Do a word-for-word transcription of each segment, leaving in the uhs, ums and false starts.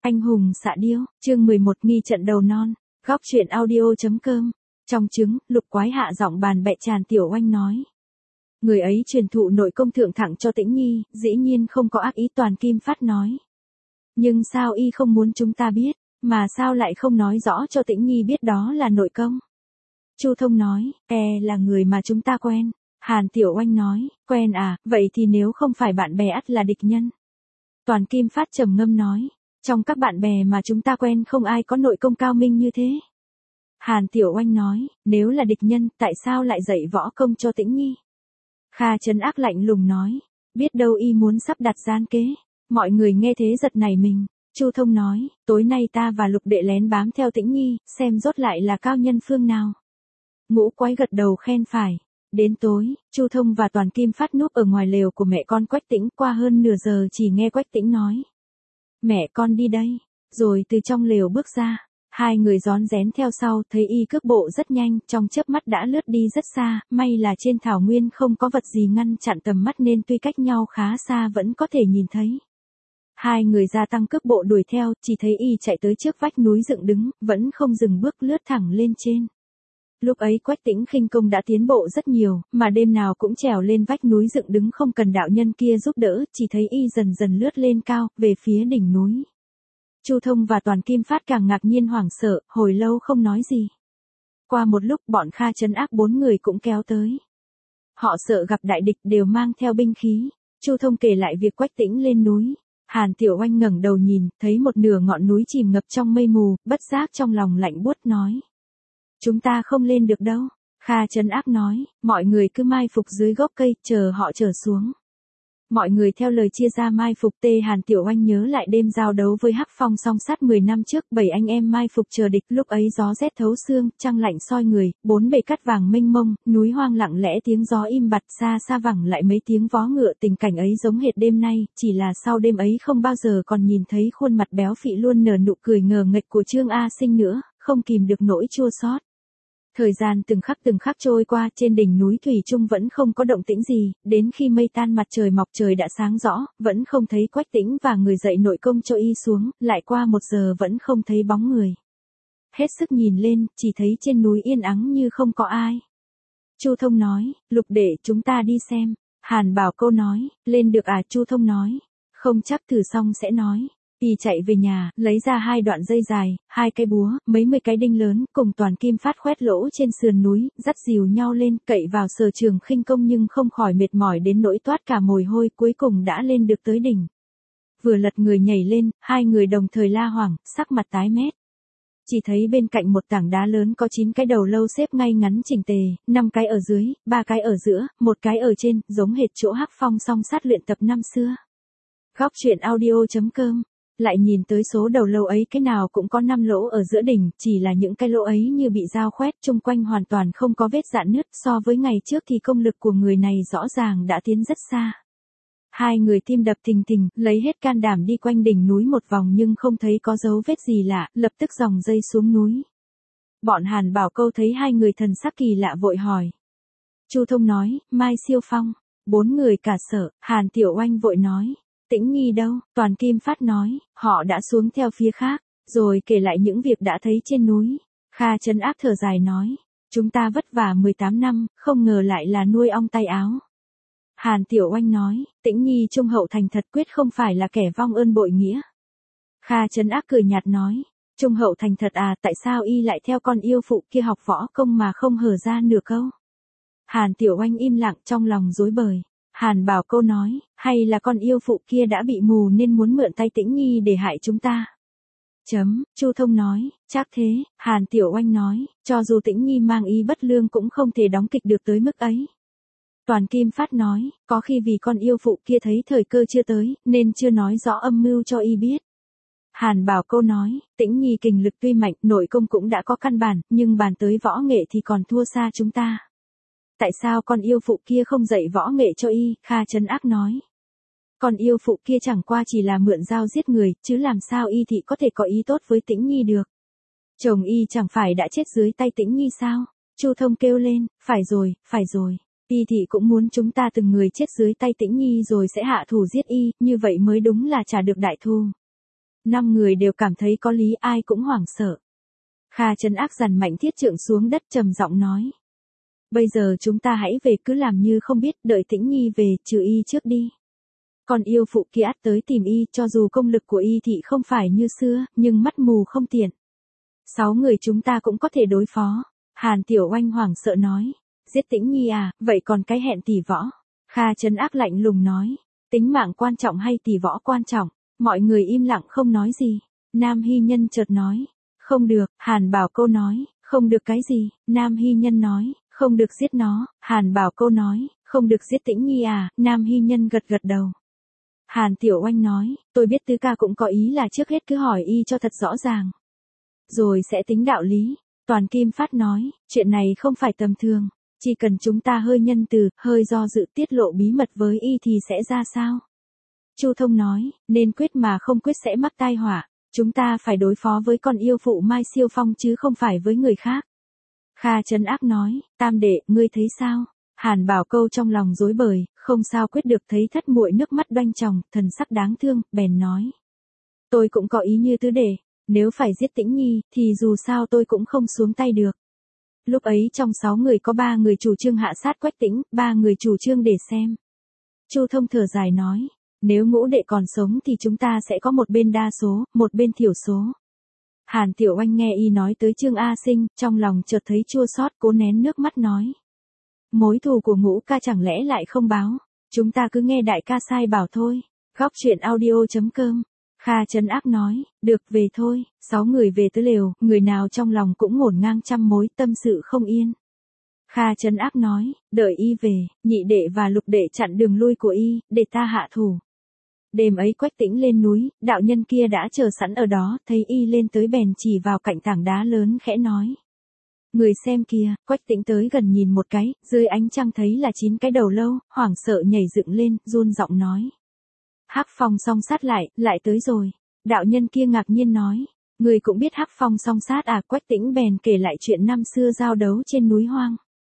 Anh hùng xạ điêu, chương mười một nghi trận đầu non, góc truyện audio.com. Trong trứng, Lục Quái hạ giọng bàn bẹ tràn Tiểu Oanh nói. Người ấy truyền thụ nội công thượng thẳng cho Tĩnh Nhi, dĩ nhiên không có ác ý. Toàn Kim Phát nói. Nhưng sao y không muốn chúng ta biết, mà sao lại không nói rõ cho Tĩnh Nhi biết đó là nội công? Chu Thông nói, e là người mà chúng ta quen. Hàn Tiểu Oanh nói, quen à, vậy thì nếu không phải bạn bè ắt là địch nhân. Toàn Kim Phát trầm ngâm nói, trong các bạn bè mà chúng ta quen không ai có nội công cao minh như thế. Hàn Tiểu Oanh nói, nếu là địch nhân, tại sao lại dạy võ công cho Tĩnh Nhi? Kha Trấn Ác lạnh lùng nói, biết đâu y muốn sắp đặt gian kế. Mọi người nghe thế giật nảy mình. Chu Thông nói, tối nay ta và Lục đệ lén bám theo Tĩnh Nhi, xem rốt lại là cao nhân phương nào. Ngũ Quái gật đầu khen phải. Đến tối, Chu Thông và Toàn Kim Phát núp ở ngoài lều của mẹ con Quách Tĩnh, qua hơn nửa giờ chỉ nghe Quách Tĩnh nói. Mẹ con đi đây, rồi từ trong lều bước ra. Hai người rón rén theo sau, thấy y cước bộ rất nhanh, trong chớp mắt đã lướt đi rất xa, may là trên thảo nguyên không có vật gì ngăn chặn tầm mắt nên tuy cách nhau khá xa vẫn có thể nhìn thấy. Hai người gia tăng cước bộ đuổi theo, chỉ thấy y chạy tới trước vách núi dựng đứng, vẫn không dừng bước lướt thẳng lên trên. Lúc ấy Quách Tĩnh khinh công đã tiến bộ rất nhiều, mà đêm nào cũng trèo lên vách núi dựng đứng không cần đạo nhân kia giúp đỡ, chỉ thấy y dần dần lướt lên cao, về phía đỉnh núi. Chu Thông và Toàn Kim Phát càng ngạc nhiên hoảng sợ, hồi lâu không nói gì. Qua một lúc bọn Kha Trấn Ác bốn người cũng kéo tới. Họ sợ gặp đại địch đều mang theo binh khí. Chu Thông kể lại việc Quách Tĩnh lên núi. Hàn Tiểu Oanh ngẩng đầu nhìn, thấy một nửa ngọn núi chìm ngập trong mây mù, bất giác trong lòng lạnh buốt nói. Chúng ta không lên được đâu. Kha Trấn Ác nói, mọi người cứ mai phục dưới gốc cây, chờ họ trở xuống. Mọi người theo lời chia ra mai phục. Tê Hàn Tiểu Oanh nhớ lại đêm giao đấu với Hắc Phong song sát mười năm trước, bảy anh em mai phục chờ địch, lúc ấy gió rét thấu xương, trăng lạnh soi người, bốn bề cát vàng mênh mông, núi hoang lặng lẽ tiếng gió im bặt, xa xa vẳng lại mấy tiếng vó ngựa. Tình cảnh ấy giống hệt đêm nay, chỉ là sau đêm ấy không bao giờ còn nhìn thấy khuôn mặt béo phị luôn nở nụ cười ngờ nghệch của Trương A Sinh nữa, không kìm được nỗi chua xót. Thời gian từng khắc từng khắc trôi qua, trên đỉnh núi thủy chung vẫn không có động tĩnh gì, đến khi mây tan mặt trời mọc trời đã sáng rõ, vẫn không thấy Quách Tĩnh và người dạy nội công cho y xuống, lại qua một giờ vẫn không thấy bóng người. Hết sức nhìn lên, chỉ thấy trên núi yên ắng như không có ai. Chu Thông nói, Lục đệ chúng ta đi xem. Hàn Bảo Câu nói, lên được à? Chu Thông nói, không chắc, thử xong sẽ nói. Y chạy về nhà, lấy ra hai đoạn dây dài, hai cây búa, mấy mươi cái đinh lớn, cùng Toàn Kim Phát khoét lỗ trên sườn núi, dắt dìu nhau lên, cậy vào sở trường khinh công nhưng không khỏi mệt mỏi đến nỗi toát cả mồ hôi, cuối cùng đã lên được tới đỉnh. Vừa lật người nhảy lên, hai người đồng thời la hoảng, sắc mặt tái mét. Chỉ thấy bên cạnh một tảng đá lớn có chín cái đầu lâu xếp ngay ngắn chỉnh tề, năm cái ở dưới, ba cái ở giữa, một cái ở trên, giống hệt chỗ Hắc Phong song sát luyện tập năm xưa. Góc truyện audio.com. Lại nhìn tới số đầu lâu ấy, cái nào cũng có năm lỗ ở giữa đỉnh, chỉ là những cái lỗ ấy như bị dao khoét, chung quanh hoàn toàn không có vết rạn nứt, so với ngày trước thì công lực của người này rõ ràng đã tiến rất xa. Hai người tim đập thình thình, lấy hết can đảm đi quanh đỉnh núi một vòng nhưng không thấy có dấu vết gì lạ, lập tức dòng dây xuống núi. Bọn Hàn Bảo Câu thấy hai người thần sắc kỳ lạ vội hỏi. Chu Thông nói, Mai Siêu Phong. Bốn người cả sợ. Hàn Tiểu Oanh vội nói, Tĩnh Nhi đâu? Toàn Kim Phát nói, họ đã xuống theo phía khác, rồi kể lại những việc đã thấy trên núi. Kha Trấn Ác thở dài nói, chúng ta vất vả mười tám năm, không ngờ lại là nuôi ong tay áo. Hàn Tiểu Oanh nói, Tĩnh Nhi trung hậu thành thật, quyết không phải là kẻ vong ơn bội nghĩa. Kha Trấn Ác cười nhạt nói, trung hậu thành thật à, tại sao y lại theo con yêu phụ kia học võ công mà không hở ra nửa câu? Hàn Tiểu Oanh im lặng, trong lòng rối bời. Hàn Bảo Câu nói, hay là con yêu phụ kia đã bị mù nên muốn mượn tay Tĩnh Nhi để hại chúng ta? Chấm. Chu Thông nói, chắc thế. Hàn Tiểu Oanh nói, cho dù Tĩnh Nhi mang ý bất lương cũng không thể đóng kịch được tới mức ấy. Toàn Kim Phát nói, có khi vì con yêu phụ kia thấy thời cơ chưa tới, nên chưa nói rõ âm mưu cho y biết. Hàn Bảo Câu nói, Tĩnh Nhi kình lực tuy mạnh, nội công cũng đã có căn bản, nhưng bàn tới võ nghệ thì còn thua xa chúng ta. Tại sao con yêu phụ kia không dạy võ nghệ cho y? Kha Trấn Ác nói. Con yêu phụ kia chẳng qua chỉ là mượn dao giết người, chứ làm sao y thị có thể có ý tốt với Tĩnh Nhi được. Chồng y chẳng phải đã chết dưới tay Tĩnh Nhi sao? Chu Thông kêu lên, phải rồi, phải rồi. Y thị cũng muốn chúng ta từng người chết dưới tay Tĩnh Nhi rồi sẽ hạ thủ giết y, như vậy mới đúng là trả được đại thù. Năm người đều cảm thấy có lý, ai cũng hoảng sợ. Kha Trấn Ác dằn mạnh thiết trượng xuống đất trầm giọng nói. Bây giờ chúng ta hãy về, cứ làm như không biết, đợi Tĩnh Nhi về, trừ y trước đi. Còn yêu phụ kia ắt tới tìm y, cho dù công lực của y thị không phải như xưa, nhưng mắt mù không tiện. Sáu người chúng ta cũng có thể đối phó. Hàn Tiểu Oanh hoảng sợ nói. Giết Tĩnh Nhi à, vậy còn cái hẹn tỷ võ? Kha Trấn Ác lạnh lùng nói. Tính mạng quan trọng hay tỷ võ quan trọng? Mọi người im lặng không nói gì. Nam Hy Nhân chợt nói. Không được, Hàn Bảo Câu nói. Không được cái gì? Nam Hy Nhân nói. Không được giết nó. Hàn Bảo Câu nói. Không được giết Tĩnh Nhi à? Nam Hy Nhân gật gật đầu. Hàn Tiểu Oanh nói. Tôi biết Tứ ca cũng có ý là trước hết cứ hỏi y cho thật rõ ràng. Rồi sẽ tính đạo lý. Toàn Kim Phát nói. Chuyện này không phải tầm thường. Chỉ cần chúng ta hơi nhân từ, hơi do dự tiết lộ bí mật với y thì sẽ ra sao? Chu Thông nói. Nên quyết mà không quyết sẽ mắc tai họa. Chúng ta phải đối phó với con yêu phụ Mai Siêu Phong chứ không phải với người khác. Kha Trấn Ác nói. Tam đệ, ngươi thấy sao? Hàn Bảo Câu trong lòng rối bời, không sao quyết được, thấy thất muội nước mắt đoanh tròng, thần sắc đáng thương, bèn nói. Tôi cũng có ý như tứ đệ, nếu phải giết Tĩnh Nhi, thì dù sao tôi cũng không xuống tay được. Lúc ấy trong sáu người có ba người chủ trương hạ sát Quách Tĩnh, ba người chủ trương để xem. Chu Thông thở dài nói, nếu Ngũ đệ còn sống thì chúng ta sẽ có một bên đa số, một bên thiểu số. Hàn Tiểu Oanh nghe y nói tới Trương A Sinh, trong lòng chợt thấy chua xót, cố nén nước mắt nói. Mối thù của Ngũ ca chẳng lẽ lại không báo, chúng ta cứ nghe đại ca sai bảo thôi. Góc truyện audio chấm com. Kha Trấn Ác nói, được về thôi. Sáu người về tới lều, người nào trong lòng cũng ngổn ngang trăm mối, tâm sự không yên. Kha Trấn Ác nói, đợi y về, nhị đệ và lục đệ chặn đường lui của y, để ta hạ thủ. Đêm ấy Quách Tĩnh lên núi, đạo nhân kia đã chờ sẵn ở đó, thấy y lên tới bèn chỉ vào cạnh tảng đá lớn khẽ nói. Người xem kìa, Quách Tĩnh tới gần nhìn một cái, dưới ánh trăng thấy là chín cái đầu lâu, hoảng sợ nhảy dựng lên, run giọng nói. Hắc Phong song sát lại, lại tới rồi. Đạo nhân kia ngạc nhiên nói, người cũng biết Hắc Phong song sát à? Quách Tĩnh bèn kể lại chuyện năm xưa giao đấu trên núi hoang.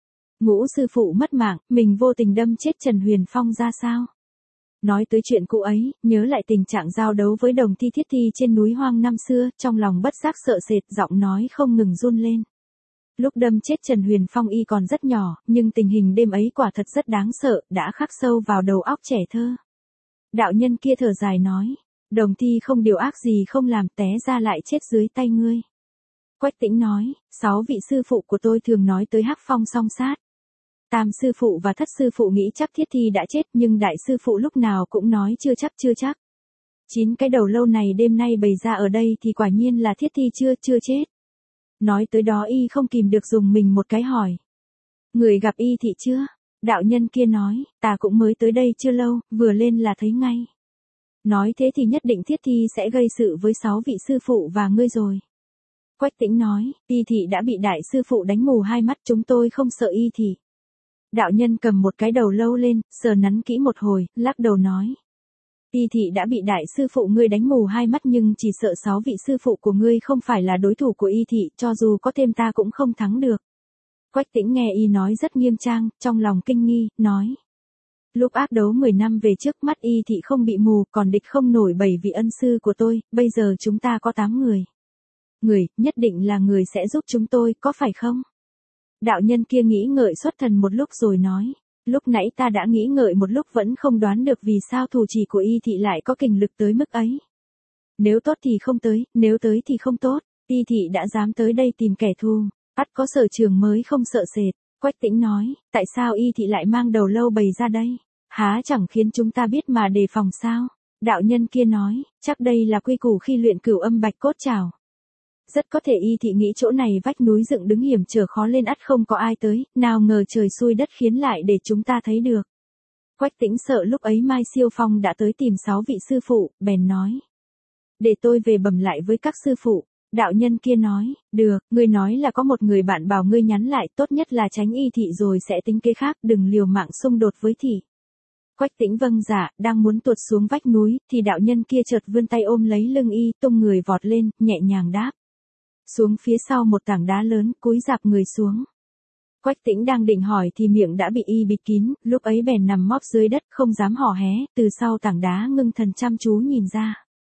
Ngũ sư phụ mất mạng, mình vô tình đâm chết Trần Huyền Phong ra sao? Nói tới chuyện cũ ấy, nhớ lại tình trạng giao đấu với Đồng Thi Thiết Thi trên núi hoang năm xưa, trong lòng bất giác sợ sệt, giọng nói không ngừng run lên. Lúc đâm chết Trần Huyền Phong y còn rất nhỏ, nhưng tình hình đêm ấy quả thật rất đáng sợ, đã khắc sâu vào đầu óc trẻ thơ. Đạo nhân kia thở dài nói, Đồng Thi không điều ác gì không làm, té ra lại chết dưới tay ngươi. Quách Tĩnh nói, sáu vị sư phụ của tôi thường nói tới Hắc Phong song sát. Tam sư phụ và thất sư phụ nghĩ chắc Thiết Thi đã chết, nhưng đại sư phụ lúc nào cũng nói chưa chắc chưa chắc. Chín cái đầu lâu này đêm nay bày ra ở đây thì quả nhiên là Thiết Thi chưa chưa chết. Nói tới đó y không kìm được dùng mình một cái hỏi. Người gặp y thị chưa? Đạo nhân kia nói, ta cũng mới tới đây chưa lâu, vừa lên là thấy ngay. Nói thế thì nhất định Thiết Thi sẽ gây sự với sáu vị sư phụ và ngươi rồi. Quách Tĩnh nói, y thị đã bị đại sư phụ đánh mù hai mắt, chúng tôi không sợ y thị. Đạo nhân cầm một cái đầu lâu lên, sờ nắn kỹ một hồi, lắc đầu nói. Y thị đã bị đại sư phụ ngươi đánh mù hai mắt, nhưng chỉ sợ sáu vị sư phụ của ngươi không phải là đối thủ của y thị, cho dù có thêm ta cũng không thắng được. Quách Tĩnh nghe y nói rất nghiêm trang, trong lòng kinh nghi, nói. Lúc ác đấu mười năm về trước, mắt y thị không bị mù, còn địch không nổi bảy vị ân sư của tôi, bây giờ chúng ta có tám người. Người, nhất định là người sẽ giúp chúng tôi, có phải không? Đạo nhân kia nghĩ ngợi xuất thần một lúc rồi nói. Lúc nãy ta đã nghĩ ngợi một lúc vẫn không đoán được vì sao thủ trì của y thị lại có kình lực tới mức ấy. Nếu tốt thì không tới, nếu tới thì không tốt, y thị đã dám tới đây tìm kẻ thù, ắt có sở trường mới không sợ sệt. Quách Tĩnh nói, tại sao y thị lại mang đầu lâu bày ra đây? Há chẳng khiến chúng ta biết mà đề phòng sao? Đạo nhân kia nói, chắc đây là quy củ khi luyện cửu âm bạch cốt trảo. Rất có thể y thị nghĩ chỗ này vách núi dựng đứng hiểm trở khó lên, ắt không có ai tới, nào ngờ trời xui đất khiến lại để chúng ta thấy được. Quách Tĩnh sợ lúc ấy Mai Siêu Phong đã tới tìm sáu vị sư phụ, bèn nói. Để tôi về bẩm lại với các sư phụ. Đạo nhân kia nói, được, ngươi nói là có một người bạn bảo ngươi nhắn lại, tốt nhất là tránh y thị rồi sẽ tính kế khác, đừng liều mạng xung đột với thị. Quách Tĩnh vâng dạ, đang muốn tuột xuống vách núi, thì đạo nhân kia chợt vươn tay ôm lấy lưng y, tung người vọt lên, nhẹ nhàng đáp. Xuống phía sau một tảng đá lớn, cúi rạp người xuống. Quách Tĩnh đang định hỏi thì miệng đã bị y bịt kín, lúc ấy bèn nằm móp dưới đất không dám hò hé, từ sau tảng đá ngưng thần chăm chú nhìn ra.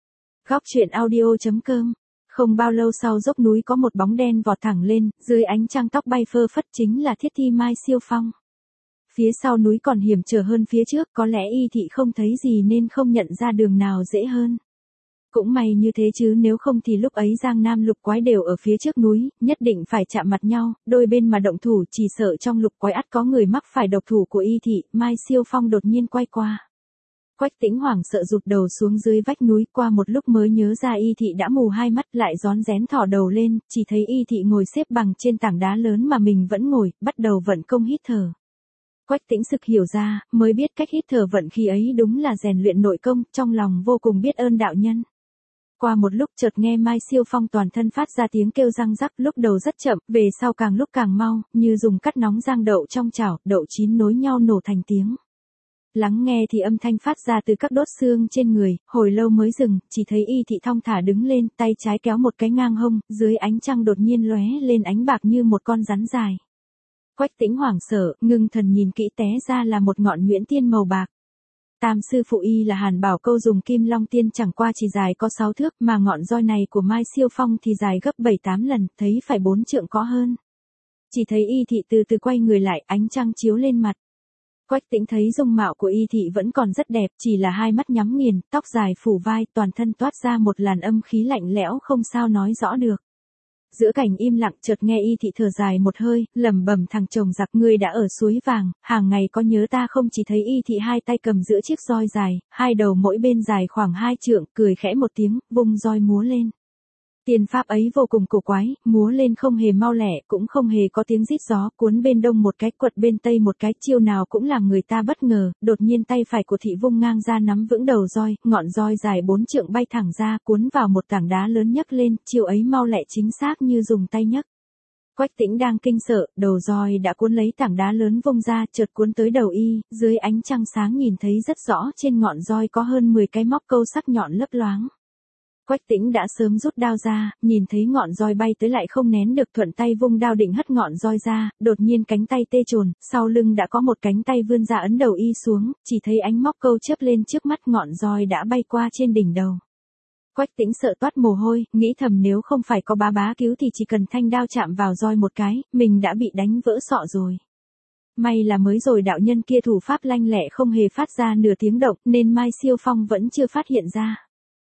Góc truyện audio.com. Không bao lâu sau dốc núi có một bóng đen vọt thẳng lên, dưới ánh trăng tóc bay phơ phất chính là Thiết Thi Mai Siêu Phong. Phía sau núi còn hiểm trở hơn phía trước, có lẽ Y Thị không thấy gì nên không nhận ra đường nào dễ hơn. Cũng may như thế chứ nếu không thì lúc ấy Giang Nam lục quái đều ở phía trước núi, nhất định phải chạm mặt nhau, đôi bên mà động thủ chỉ sợ trong lục quái ắt có người mắc phải độc thủ của Y Thị. Mai Siêu Phong đột nhiên quay qua. Quách Tĩnh hoảng sợ rụt đầu xuống dưới vách núi, qua một lúc mới nhớ ra Y Thị đã mù hai mắt, lại rón rén thò đầu lên, chỉ thấy Y Thị ngồi xếp bằng trên tảng đá lớn mà mình vẫn ngồi, bắt đầu vận công hít thở. Quách Tĩnh sực hiểu ra, mới biết cách hít thở vận khí ấy đúng là rèn luyện nội công, trong lòng vô cùng biết ơn đạo nhân. Qua một lúc chợt nghe Mai Siêu Phong toàn thân phát ra tiếng kêu răng rắc, lúc đầu rất chậm, về sau càng lúc càng mau, như dùng cắt nóng rang đậu trong chảo, đậu chín nối nhau nổ thành tiếng. Lắng nghe thì âm thanh phát ra từ các đốt xương trên người, hồi lâu mới dừng, chỉ thấy Y Thị thong thả đứng lên, tay trái kéo một cái ngang hông, dưới ánh trăng đột nhiên lóe lên ánh bạc như một con rắn dài. Quách Tĩnh hoảng sợ, ngưng thần nhìn kỹ té ra là một ngọn nhuyễn tiên màu bạc. Tam sư phụ Y là Hàn Bảo Câu dùng Kim Long Tiên chẳng qua chỉ dài có sáu thước, mà ngọn roi này của Mai Siêu Phong thì dài gấp bảy tám lần, thấy phải bốn trượng có hơn. Chỉ thấy Y Thị từ từ quay người lại, ánh trăng chiếu lên mặt. Quách Tĩnh thấy dung mạo của Y Thị vẫn còn rất đẹp, chỉ là hai mắt nhắm nghiền, tóc dài phủ vai, toàn thân toát ra một làn âm khí lạnh lẽo không sao nói rõ được. Giữa cảnh im lặng chợt nghe Y Thị thở dài một hơi, lẩm bẩm thằng chồng giặc ngươi đã ở suối vàng, hàng ngày có nhớ ta không? Chỉ thấy Y Thị hai tay cầm giữa chiếc roi dài, hai đầu mỗi bên dài khoảng hai trượng, cười khẽ một tiếng, vung roi múa lên. Tiền pháp ấy vô cùng cổ quái, múa lên không hề mau lẹ, cũng không hề có tiếng rít gió, cuốn bên đông một cái, quật bên tây một cái, chiêu nào cũng làm người ta bất ngờ. Đột nhiên tay phải của Thị vung ngang ra nắm vững đầu roi, ngọn roi dài bốn trượng bay thẳng ra, cuốn vào một tảng đá lớn nhấc lên, chiêu ấy mau lẹ chính xác như dùng tay nhấc. Quách Tĩnh đang kinh sợ, đầu roi đã cuốn lấy tảng đá lớn vung ra, chợt cuốn tới đầu Y, dưới ánh trăng sáng nhìn thấy rất rõ trên ngọn roi có hơn mười cái móc câu sắc nhọn lấp loáng. Quách Tĩnh đã sớm rút đao ra, nhìn thấy ngọn roi bay tới lại không nén được, thuận tay vung đao định hất ngọn roi ra, đột nhiên cánh tay tê chồn, sau lưng đã có một cánh tay vươn ra ấn đầu Y xuống, chỉ thấy ánh móc câu chớp lên trước mắt, ngọn roi đã bay qua trên đỉnh đầu. Quách Tĩnh sợ toát mồ hôi, nghĩ thầm nếu không phải có bá bá cứu thì chỉ cần thanh đao chạm vào roi một cái, mình đã bị đánh vỡ sọ rồi. May là mới rồi đạo nhân kia thủ pháp lanh lẹ không hề phát ra nửa tiếng động, nên Mai Siêu Phong vẫn chưa phát hiện ra.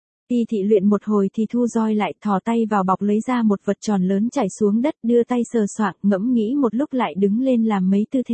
Y Thị luyện một hồi thì thu roi lại, thò tay vào bọc lấy ra một vật tròn lớn chảy xuống đất, đưa tay sờ soạng, ngẫm nghĩ một lúc lại đứng lên làm mấy tư thế.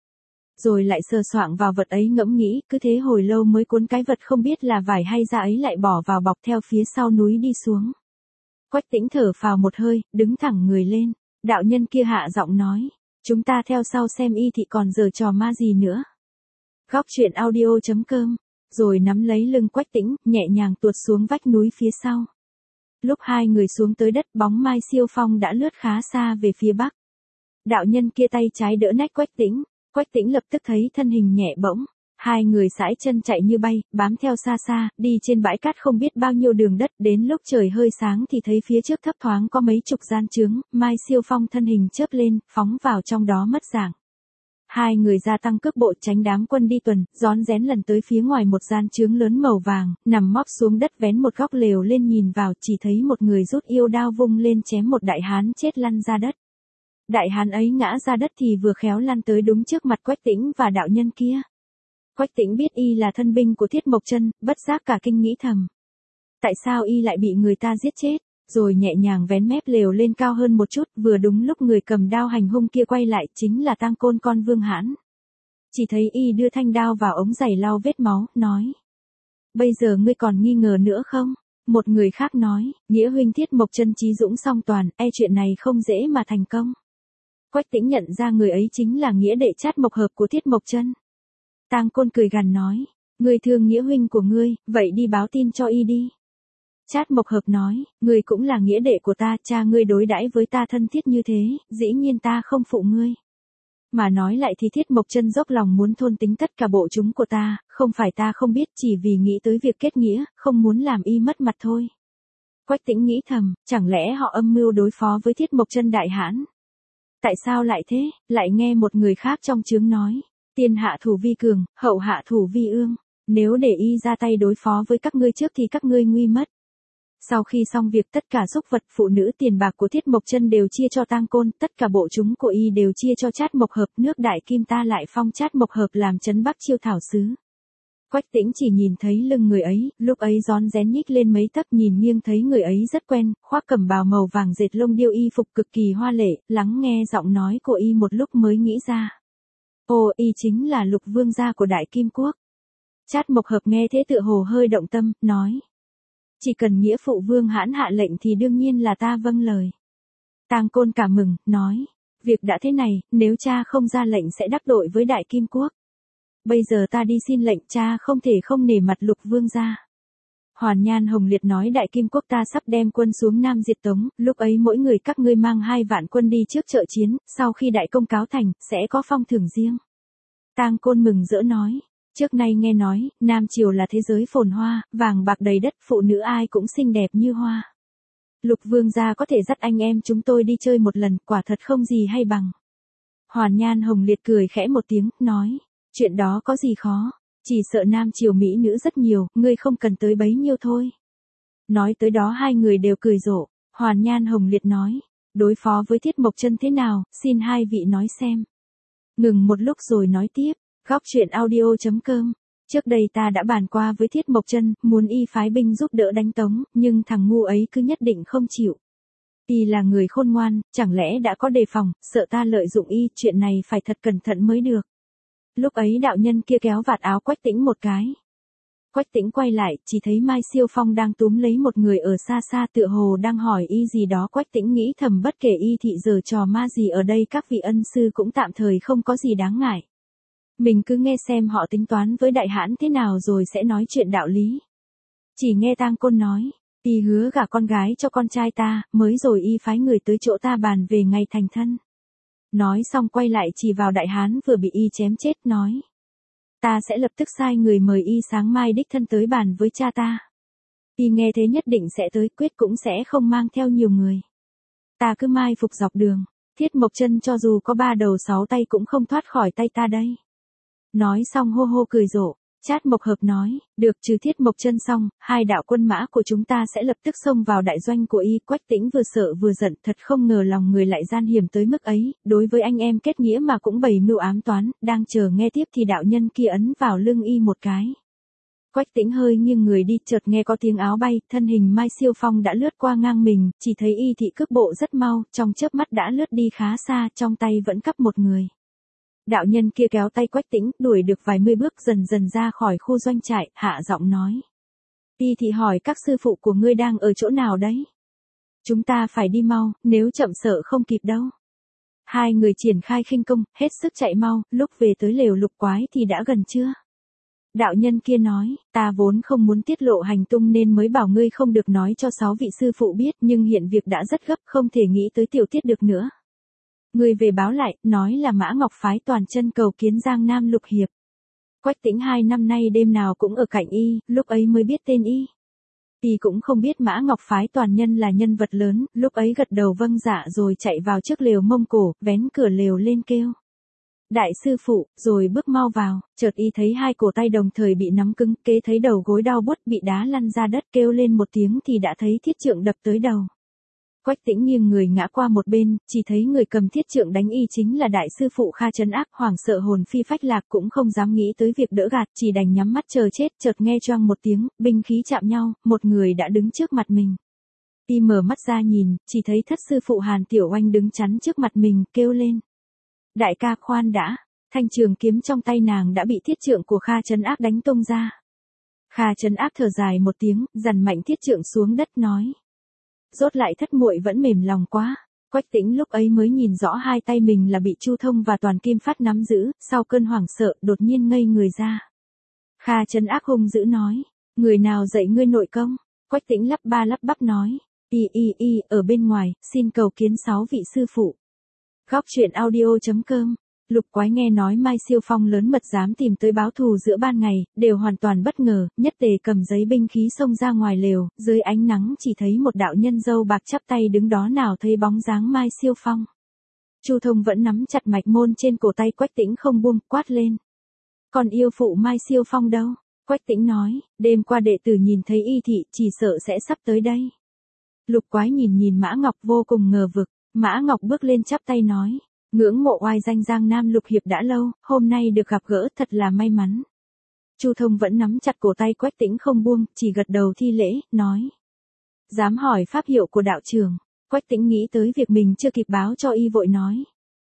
Rồi lại sờ soạng vào vật ấy ngẫm nghĩ, cứ thế hồi lâu mới cuốn cái vật không biết là vải hay da ấy lại bỏ vào bọc theo phía sau núi đi xuống. Quách Tĩnh thở phào một hơi, đứng thẳng người lên. Đạo nhân kia hạ giọng nói, chúng ta theo sau xem Y Thị còn giở trò ma gì nữa. Góc truyện audio.com. Rồi nắm lấy lưng Quách Tĩnh, nhẹ nhàng tuột xuống vách núi phía sau. Lúc hai người xuống tới đất, bóng Mai Siêu Phong đã lướt khá xa về phía bắc. Đạo nhân kia tay trái đỡ nách Quách Tĩnh, Quách Tĩnh lập tức thấy thân hình nhẹ bỗng. Hai người sải chân chạy như bay, bám theo xa xa, đi trên bãi cát không biết bao nhiêu đường đất, đến lúc trời hơi sáng thì thấy phía trước thấp thoáng có mấy chục gian chướng, Mai Siêu Phong thân hình chớp lên, phóng vào trong đó mất dạng. Hai người gia tăng cước bộ tránh đám quân đi tuần, rón rén lần tới phía ngoài một gian chướng lớn màu vàng, nằm móp xuống đất vén một góc lều lên nhìn vào, chỉ thấy một người rút yêu đao vung lên chém một đại hán chết lăn ra đất. Đại hán ấy ngã ra đất thì vừa khéo lăn tới đúng trước mặt Quách Tĩnh và đạo nhân kia. Quách Tĩnh biết Y là thân binh của Thiết Mộc Chân, bất giác cả kinh nghĩ thầm. Tại sao Y lại bị người ta giết chết? Rồi nhẹ nhàng vén mép lều lên cao hơn một chút, vừa đúng lúc người cầm đao hành hung kia quay lại, chính là Tang Côn con Vương Hãn. Chỉ thấy Y đưa thanh đao vào ống giày lau vết máu, nói. Bây giờ ngươi còn nghi ngờ nữa không? Một người khác nói, nghĩa huynh Thiết Mộc Chân trí dũng song toàn, e chuyện này không dễ mà thành công. Quách Tĩnh nhận ra người ấy chính là nghĩa đệ Trát Mộc Hợp của Thiết Mộc Chân. Tang Côn cười gằn nói, ngươi thương nghĩa huynh của ngươi, vậy đi báo tin cho Y đi. Trát Mộc Hợp nói, ngươi cũng là nghĩa đệ của ta, cha ngươi đối đãi với ta thân thiết như thế, dĩ nhiên ta không phụ ngươi. Mà nói lại thì Thiết Mộc Chân dốc lòng muốn thôn tính tất cả bộ chúng của ta, không phải ta không biết, chỉ vì nghĩ tới việc kết nghĩa, không muốn làm Y mất mặt thôi. Quách Tĩnh nghĩ thầm, chẳng lẽ họ âm mưu đối phó với Thiết Mộc Chân đại hãn? Tại sao lại thế? Lại nghe một người khác trong chướng nói, tiên hạ thủ vi cường, hậu hạ thủ vi ương, nếu để Y ra tay đối phó với các ngươi trước thì các ngươi nguy mất. Sau khi xong việc tất cả súc vật phụ nữ tiền bạc của Thiết Mộc Chân đều chia cho Tang Côn, tất cả bộ chúng của y đều chia cho Trát Mộc Hợp, nước Đại Kim ta lại phong Trát Mộc Hợp làm trấn Bắc Chiêu thảo sứ. Quách Tĩnh chỉ nhìn thấy lưng người ấy, lúc ấy rón rén nhích lên mấy tấc, nhìn nghiêng thấy người ấy rất quen, khoác cẩm bào màu vàng dệt lông điêu y phục cực kỳ hoa lệ, lắng nghe giọng nói của y một lúc mới nghĩ ra. Ồ, y chính là Lục Vương gia của Đại Kim Quốc. Trát Mộc Hợp nghe thế tựa hồ hơi động tâm, nói. Chỉ cần nghĩa phụ vương hãn hạ lệnh thì đương nhiên là ta vâng lời. Tang Côn cảm mừng, nói. Việc đã thế này, nếu cha không ra lệnh sẽ đắc tội với Đại Kim Quốc. Bây giờ ta đi xin lệnh, cha không thể không nể mặt Lục Vương gia. Hoàn Nhan Hồng Liệt nói Đại Kim Quốc ta sắp đem quân xuống Nam diệt Tống, lúc ấy mỗi người các ngươi mang hai vạn quân đi trước trợ chiến, sau khi đại công cáo thành, sẽ có phong thưởng riêng. Tang Côn mừng rỡ nói. Trước nay nghe nói, Nam Triều là thế giới phồn hoa, vàng bạc đầy đất, phụ nữ ai cũng xinh đẹp như hoa. Lục Vương gia có thể dắt anh em chúng tôi đi chơi một lần, quả thật không gì hay bằng. Hoàn Nhan Hồng Liệt cười khẽ một tiếng, nói. Chuyện đó có gì khó, chỉ sợ Nam Triều mỹ nữ rất nhiều, ngươi không cần tới bấy nhiêu thôi. Nói tới đó hai người đều cười rộ, Hoàn Nhan Hồng Liệt nói. Đối phó với Thiết Mộc Chân thế nào, xin hai vị nói xem. Ngừng một lúc rồi nói tiếp. Góc truyện audio chấm com. Trước đây ta đã bàn qua với Thiết Mộc Chân, muốn y phái binh giúp đỡ đánh Tống, nhưng thằng ngu ấy cứ nhất định không chịu. Y là người khôn ngoan, chẳng lẽ đã có đề phòng, sợ ta lợi dụng y, chuyện này phải thật cẩn thận mới được. Lúc ấy đạo nhân kia kéo vạt áo Quách Tĩnh một cái. Quách Tĩnh quay lại, chỉ thấy Mai Siêu Phong đang túm lấy một người ở xa xa tựa hồ đang hỏi y gì đó. Quách Tĩnh nghĩ thầm bất kể y thị giờ trò ma gì ở đây các vị ân sư cũng tạm thời không có gì đáng ngại. Mình cứ nghe xem họ tính toán với đại hãn thế nào rồi sẽ nói chuyện đạo lý. Chỉ nghe Tang Côn nói, y hứa gả con gái cho con trai ta, mới rồi y phái người tới chỗ ta bàn về ngày thành thân. Nói xong quay lại chỉ vào đại hán vừa bị y chém chết, nói. Ta sẽ lập tức sai người mời y sáng mai đích thân tới bàn với cha ta. Y nghe thế nhất định sẽ tới, quyết cũng sẽ không mang theo nhiều người. Ta cứ mai phục dọc đường, Thiết Mộc Chân cho dù có ba đầu sáu tay cũng không thoát khỏi tay ta đây. Nói xong hô hô cười rộ. Trát Mộc Hợp nói, được, trừ Thiết Mộc Chân xong, hai đạo quân mã của chúng ta sẽ lập tức xông vào đại doanh của y. Quách Tĩnh vừa sợ vừa giận, thật không ngờ lòng người lại gian hiểm tới mức ấy, đối với anh em kết nghĩa mà cũng bày mưu ám toán, đang chờ nghe tiếp thì đạo nhân kia ấn vào lưng y một cái. Quách Tĩnh hơi nghiêng người đi, chợt nghe có tiếng áo bay, thân hình Mai Siêu Phong đã lướt qua ngang mình, chỉ thấy y thị cước bộ rất mau, trong chớp mắt đã lướt đi khá xa, trong tay vẫn cắp một người. Đạo nhân kia kéo tay Quách Tĩnh, đuổi được vài mươi bước dần dần ra khỏi khu doanh trại, hạ giọng nói. Y thị hỏi các sư phụ của ngươi đang ở chỗ nào đấy? Chúng ta phải đi mau, nếu chậm sợ không kịp đâu. Hai người triển khai khinh công, hết sức chạy mau, lúc về tới lều Lục Quái thì đã gần trưa. Đạo nhân kia nói, ta vốn không muốn tiết lộ hành tung nên mới bảo ngươi không được nói cho sáu vị sư phụ biết, nhưng hiện việc đã rất gấp, không thể nghĩ tới tiểu tiết được nữa. Người về báo lại, nói là Mã Ngọc phái toàn chân cầu kiến Giang Nam Lục Hiệp. Quách Tĩnh hai năm nay đêm nào cũng ở cạnh y, lúc ấy mới biết tên y. Y cũng không biết Mã Ngọc phái toàn nhân là nhân vật lớn, lúc ấy gật đầu vâng dạ rồi chạy vào trước lều Mông Cổ, vén cửa lều lên kêu. Đại sư phụ, rồi bước mau vào, chợt y thấy hai cổ tay đồng thời bị nắm cứng, kế thấy đầu gối đau buốt bị đá lăn ra đất, kêu lên một tiếng thì đã thấy thiết trượng đập tới đầu. Quách Tĩnh nghiêng người ngã qua một bên, chỉ thấy người cầm thiết trượng đánh y chính là đại sư phụ Kha Trấn Ác, hoảng sợ hồn phi phách lạc cũng không dám nghĩ tới việc đỡ gạt, chỉ đành nhắm mắt chờ chết, chợt nghe choang một tiếng, binh khí chạm nhau, một người đã đứng trước mặt mình. Y mở mắt ra nhìn, chỉ thấy thất sư phụ Hàn Tiểu Oanh đứng chắn trước mặt mình, kêu lên. Đại ca khoan đã, thanh trường kiếm trong tay nàng đã bị thiết trượng của Kha Trấn Ác đánh tung ra. Kha Trấn Ác thở dài một tiếng, dằn mạnh thiết trượng xuống đất nói. Rốt lại thất muội vẫn mềm lòng quá. Quách Tĩnh lúc ấy mới nhìn rõ hai tay mình là bị Chu Thông và Toàn Kim Phát nắm giữ, sau cơn hoảng sợ đột nhiên ngây người ra. Kha Trấn Ác hung dữ nói, người nào dạy ngươi nội công? Quách Tĩnh lắp ba lắp bắp nói, y y y ở bên ngoài, xin cầu kiến sáu vị sư phụ. Góc truyện audio chấm com. Lục Quái nghe nói Mai Siêu Phong lớn mật dám tìm tới báo thù giữa ban ngày, đều hoàn toàn bất ngờ, nhất tề cầm giấy binh khí xông ra ngoài lều, dưới ánh nắng chỉ thấy một đạo nhân râu bạc chắp tay đứng đó, nào thấy bóng dáng Mai Siêu Phong. Chu Thông vẫn nắm chặt mạch môn trên cổ tay Quách Tĩnh không buông, quát lên. Còn yêu phụ Mai Siêu Phong đâu? Quách Tĩnh nói, đêm qua đệ tử nhìn thấy y thị, chỉ sợ sẽ sắp tới đây. Lục Quái nhìn nhìn Mã Ngọc vô cùng ngờ vực, Mã Ngọc bước lên chắp tay nói, ngưỡng mộ oai danh Giang Nam Lục Hiệp đã lâu, hôm nay được gặp gỡ thật là may mắn. Chu Thông vẫn nắm chặt cổ tay Quách Tĩnh không buông, chỉ gật đầu thi lễ, nói. Dám hỏi pháp hiệu của đạo trưởng. Quách Tĩnh nghĩ tới việc mình chưa kịp báo cho y vội nói.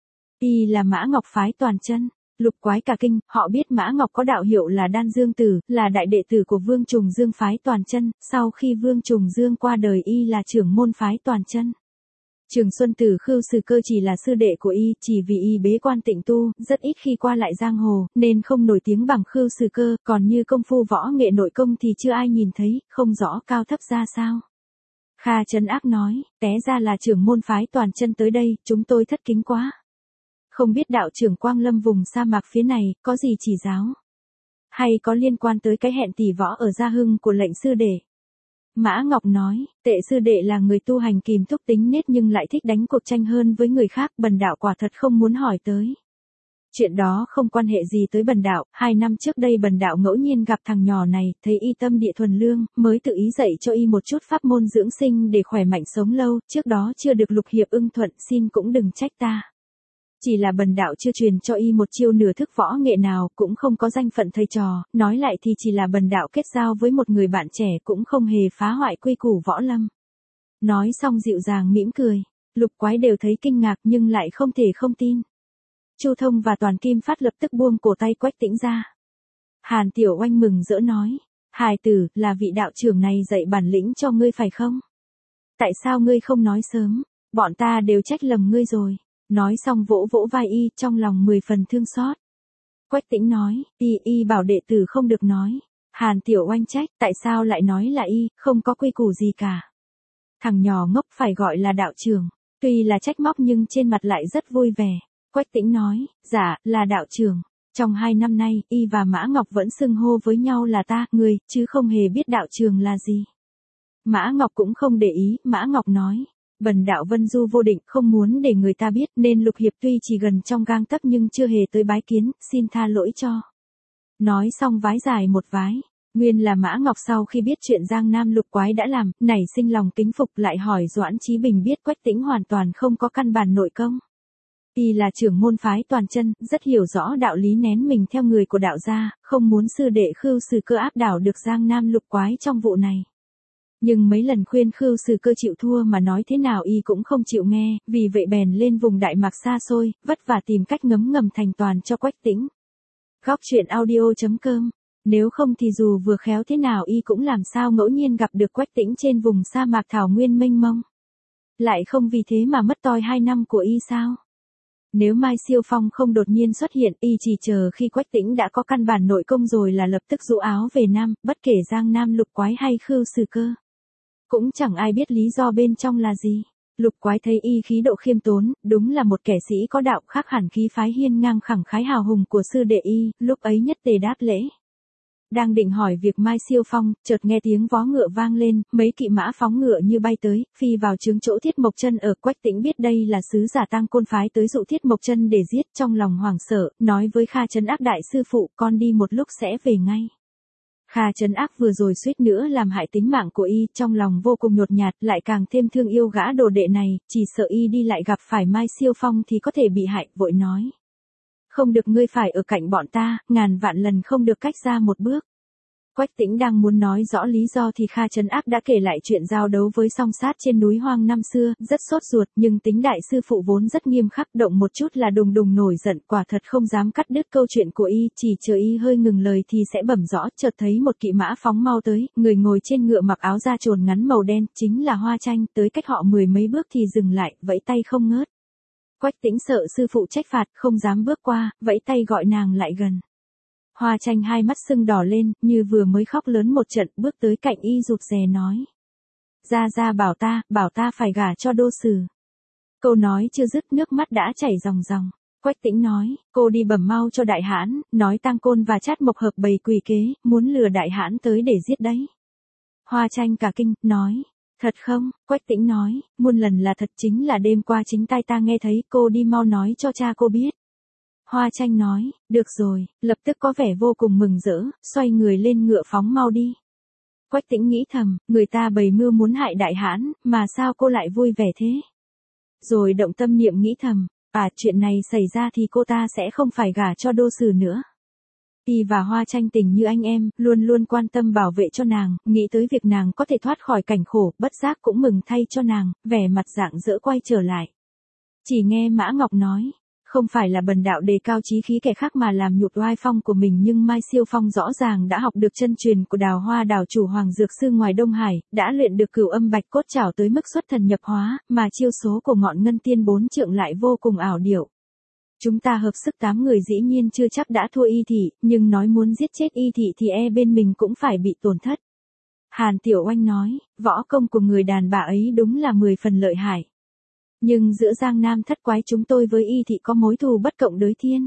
Y là Mã Ngọc phái Toàn Chân. Lục Quái cả kinh, họ biết Mã Ngọc có đạo hiệu là Đan Dương Tử, là đại đệ tử của Vương Trùng Dương phái Toàn Chân, sau khi Vương Trùng Dương qua đời y là trưởng môn phái Toàn Chân. Trường Xuân Tử Khưu Sử Cơ chỉ là sư đệ của y, chỉ vì y bế quan tịnh tu, rất ít khi qua lại giang hồ, nên không nổi tiếng bằng Khưu Sử Cơ, còn như công phu võ nghệ nội công thì chưa ai nhìn thấy, không rõ cao thấp ra sao. Kha Trấn Ác nói, té ra là trưởng môn phái Toàn Chân tới đây, chúng tôi thất kính quá. Không biết đạo trưởng quang lâm vùng sa mạc phía này, có gì chỉ giáo? Hay có liên quan tới cái hẹn tỷ võ ở Gia Hưng của lệnh sư đệ? Mã Ngọc nói, tệ sư đệ là người tu hành kìm thúc tính nết nhưng lại thích đánh cuộc tranh hơn với người khác, bần đạo quả thật không muốn hỏi tới. Chuyện đó không quan hệ gì tới bần đạo, hai năm trước đây bần đạo ngẫu nhiên gặp thằng nhỏ này, thấy y tâm địa thuần lương, mới tự ý dạy cho y một chút pháp môn dưỡng sinh để khỏe mạnh sống lâu, trước đó chưa được Lục Hiệp ưng thuận, xin cũng đừng trách ta. Chỉ là bần đạo chưa truyền cho y một chiêu nửa thức võ nghệ nào, cũng không có danh phận thầy trò, nói lại thì chỉ là bần đạo kết giao với một người bạn trẻ cũng không hề phá hoại quy củ võ lâm. Nói xong dịu dàng mỉm cười, Lục Quái đều thấy kinh ngạc nhưng lại không thể không tin. Chu Thông và Toàn Kim Phát lập tức buông cổ tay Quách Tĩnh ra. Hàn Tiểu Oanh mừng rỡ nói, hài tử, là vị đạo trưởng này dạy bản lĩnh cho ngươi phải không? Tại sao ngươi không nói sớm, bọn ta đều trách lầm ngươi rồi. Nói xong vỗ vỗ vai y, trong lòng mười phần thương xót. Quách Tĩnh nói, y y bảo đệ tử không được nói. Hàn Tiểu Oanh trách, tại sao lại nói là y, không có quy củ gì cả. Thằng nhỏ ngốc phải gọi là đạo trưởng, tuy là trách móc nhưng trên mặt lại rất vui vẻ. Quách Tĩnh nói, dạ, là đạo trưởng. Trong hai năm nay, y và Mã Ngọc vẫn xưng hô với nhau là ta, người, chứ không hề biết đạo trưởng là gì. Mã Ngọc cũng không để ý, Mã Ngọc nói. Bần đạo vân du vô định, không muốn để người ta biết, nên Lục Hiệp tuy chỉ gần trong gang tấc nhưng chưa hề tới bái kiến, xin tha lỗi cho. Nói xong vái dài một vái. Nguyên là Mã Ngọc sau khi biết chuyện Giang Nam Lục Quái đã làm, nảy sinh lòng kính phục, lại hỏi Doãn Chí Bình biết Quách Tĩnh hoàn toàn không có căn bản nội công. Y là trưởng môn phái Toàn Chân, rất hiểu rõ đạo lý nén mình theo người của đạo gia, không muốn sư đệ Khưu Sử Cơ áp đảo được Giang Nam Lục Quái trong vụ này. Nhưng mấy lần khuyên Khưu Sử Cơ chịu thua mà nói thế nào y cũng không chịu nghe, vì vậy bèn lên vùng Đại Mạc xa xôi, vất vả tìm cách ngấm ngầm thành toàn cho Quách Tĩnh. Góc truyện audio chấm com. Nếu không thì dù vừa khéo thế nào y cũng làm sao ngẫu nhiên gặp được Quách Tĩnh trên vùng sa mạc thảo nguyên mênh mông. Lại không vì thế mà mất toi hai năm của y sao? Nếu Mai Siêu Phong không đột nhiên xuất hiện, y chỉ chờ khi Quách Tĩnh đã có căn bản nội công rồi là lập tức rũ áo về Nam, bất kể Giang Nam Lục Quái hay Khưu Sử Cơ. Cũng chẳng ai biết lý do bên trong là gì. Lục Quái thấy y khí độ khiêm tốn, đúng là một kẻ sĩ có đạo, khác hẳn khí phái hiên ngang khẳng khái hào hùng của sư đệ y, lúc ấy nhất tề đáp lễ. Đang định hỏi việc Mai Siêu Phong, chợt nghe tiếng vó ngựa vang lên, mấy kỵ mã phóng ngựa như bay tới, phi vào trướng chỗ Thiết Mộc Chân ở. Quách Tĩnh biết đây là sứ giả Tang Côn phái tới dụ Thiết Mộc Chân để giết, trong lòng hoảng sợ, nói với Kha Trấn Ác đại sư phụ, con đi một lúc sẽ về ngay. Kha Trấn Ác vừa rồi suýt nữa làm hại tính mạng của y, trong lòng vô cùng nhột nhạt, lại càng thêm thương yêu gã đồ đệ này, chỉ sợ y đi lại gặp phải Mai Siêu Phong thì có thể bị hại, vội nói. Không được, ngươi phải ở cạnh bọn ta, ngàn vạn lần không được cách ra một bước. Quách Tĩnh đang muốn nói rõ lý do thì Kha Trấn Ác đã kể lại chuyện giao đấu với song sát trên núi hoang năm xưa, rất sốt ruột, nhưng tính đại sư phụ vốn rất nghiêm khắc, động một chút là đùng đùng nổi giận, quả thật không dám cắt đứt câu chuyện của y, chỉ chờ y hơi ngừng lời thì sẽ bẩm rõ. Chợt thấy một kỵ mã phóng mau tới, người ngồi trên ngựa mặc áo da trồn ngắn màu đen, chính là Hoa Tranh, tới cách họ mười mấy bước thì dừng lại, vẫy tay không ngớt. Quách Tĩnh sợ sư phụ trách phạt, không dám bước qua, vẫy tay gọi nàng lại gần. Hoa Tranh hai mắt sưng đỏ lên, như vừa mới khóc lớn một trận, bước tới cạnh y rụt rè nói. Ra ra bảo ta, bảo ta phải gả cho Đô Sử. Câu nói chưa dứt nước mắt đã chảy ròng ròng. Quách Tĩnh nói, cô đi bẩm mau cho đại hãn, nói Tang Côn và Trát Mộc hợp bầy quỷ kế, muốn lừa đại hãn tới để giết đấy. Hoa Tranh cả kinh, nói. Thật không? Quách Tĩnh nói, muôn lần là thật, chính là đêm qua chính tai ta nghe thấy, cô đi mau nói cho cha cô biết. Hoa Tranh nói, được rồi, lập tức có vẻ vô cùng mừng rỡ, xoay người lên ngựa phóng mau đi. Quách Tĩnh nghĩ thầm, người ta bày mưu muốn hại đại hãn, mà sao cô lại vui vẻ thế? Rồi động tâm niệm nghĩ thầm, à chuyện này xảy ra thì cô ta sẽ không phải gả cho Đô Sử nữa. Y và Hoa Tranh tình như anh em, luôn luôn quan tâm bảo vệ cho nàng, nghĩ tới việc nàng có thể thoát khỏi cảnh khổ, bất giác cũng mừng thay cho nàng, vẻ mặt rạng rỡ quay trở lại. Chỉ nghe Mã Ngọc nói, không phải là bần đạo đề cao chí khí kẻ khác mà làm nhục oai phong của mình, nhưng Mai Siêu Phong rõ ràng đã học được chân truyền của Đào Hoa đảo chủ Hoàng Dược Sư ngoài Đông Hải, đã luyện được Cửu Âm Bạch Cốt Trảo tới mức xuất thần nhập hóa, mà chiêu số của Ngọn Ngân Tiên bốn trượng lại vô cùng ảo diệu. Chúng ta hợp sức tám người dĩ nhiên chưa chắc đã thua Y Thị, nhưng nói muốn giết chết Y Thị thì e bên mình cũng phải bị tổn thất. Hàn Tiểu Oanh nói, võ công của người đàn bà ấy đúng là mười phần lợi hại. Nhưng giữa Giang Nam thất quái chúng tôi với Y Thị có mối thù bất cộng đới thiên.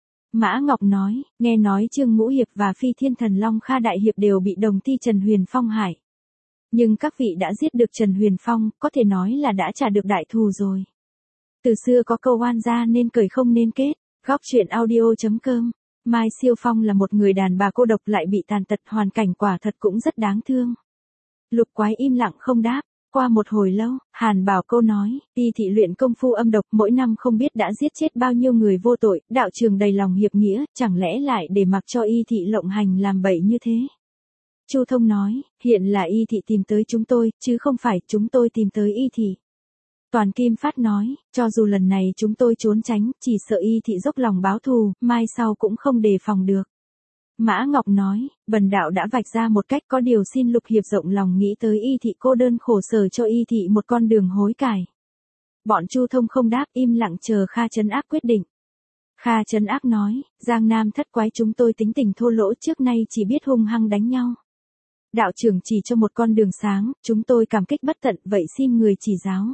Mã Ngọc nói, nghe nói Trương Ngũ Hiệp và Phi Thiên Thần Long Kha Đại Hiệp đều bị đồng ty Trần Huyền Phong hại. Nhưng các vị đã giết được Trần Huyền Phong, có thể nói là đã trả được đại thù rồi. Từ xưa có câu oan gia nên cởi không nên kết, góc truyện audio chấm com. Mai Siêu Phong là một người đàn bà cô độc lại bị tàn tật, hoàn cảnh quả thật cũng rất đáng thương. Lục Quái im lặng không đáp. Qua một hồi lâu, Hàn Bảo Câu nói, Y Thị luyện công phu âm độc, mỗi năm không biết đã giết chết bao nhiêu người vô tội, đạo trường đầy lòng hiệp nghĩa, chẳng lẽ lại để mặc cho Y Thị lộng hành làm bậy như thế? Chu Thông nói, hiện là Y Thị tìm tới chúng tôi, chứ không phải chúng tôi tìm tới Y Thị. Toàn Kim Phát nói, cho dù lần này chúng tôi trốn tránh, chỉ sợ Y Thị dốc lòng báo thù, mai sau cũng không đề phòng được. Mã Ngọc nói, bần đạo đã vạch ra một cách, có điều xin Lục Hiệp rộng lòng nghĩ tới Y Thị cô đơn khổ sở, cho Y Thị một con đường hối cải. Bọn Chu Thông không đáp, im lặng chờ Kha Trấn Ác quyết định. Kha Trấn Ác nói, Giang Nam thất quái chúng tôi tính tình thô lỗ, trước nay chỉ biết hung hăng đánh nhau. Đạo trưởng chỉ cho một con đường sáng, chúng tôi cảm kích bất tận, vậy xin người chỉ giáo.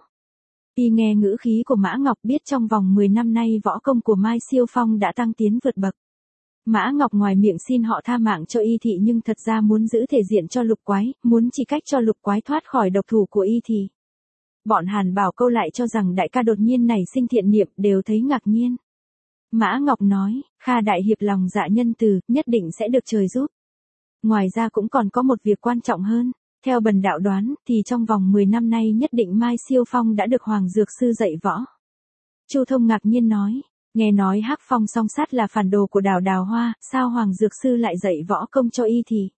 Y nghe ngữ khí của Mã Ngọc biết trong vòng mười năm nay võ công của Mai Siêu Phong đã tăng tiến vượt bậc. Mã Ngọc ngoài miệng xin họ tha mạng cho Y Thị nhưng thật ra muốn giữ thể diện cho Lục Quái, muốn chỉ cách cho Lục Quái thoát khỏi độc thủ của Y Thị. Bọn Hàn Bảo Câu lại cho rằng đại ca đột nhiên nảy sinh thiện niệm, đều thấy ngạc nhiên. Mã Ngọc nói, Kha Đại Hiệp lòng dạ nhân từ, nhất định sẽ được trời giúp. Ngoài ra cũng còn có một việc quan trọng hơn. Theo bần đạo đoán, thì trong vòng mười năm nay nhất định Mai Siêu Phong đã được Hoàng Dược Sư dạy võ. Chu Thông ngạc nhiên nói, nghe nói Hắc Phong Song Sát là phản đồ của Đào Đào Hoa, sao Hoàng Dược Sư lại dạy võ công cho Y Thị?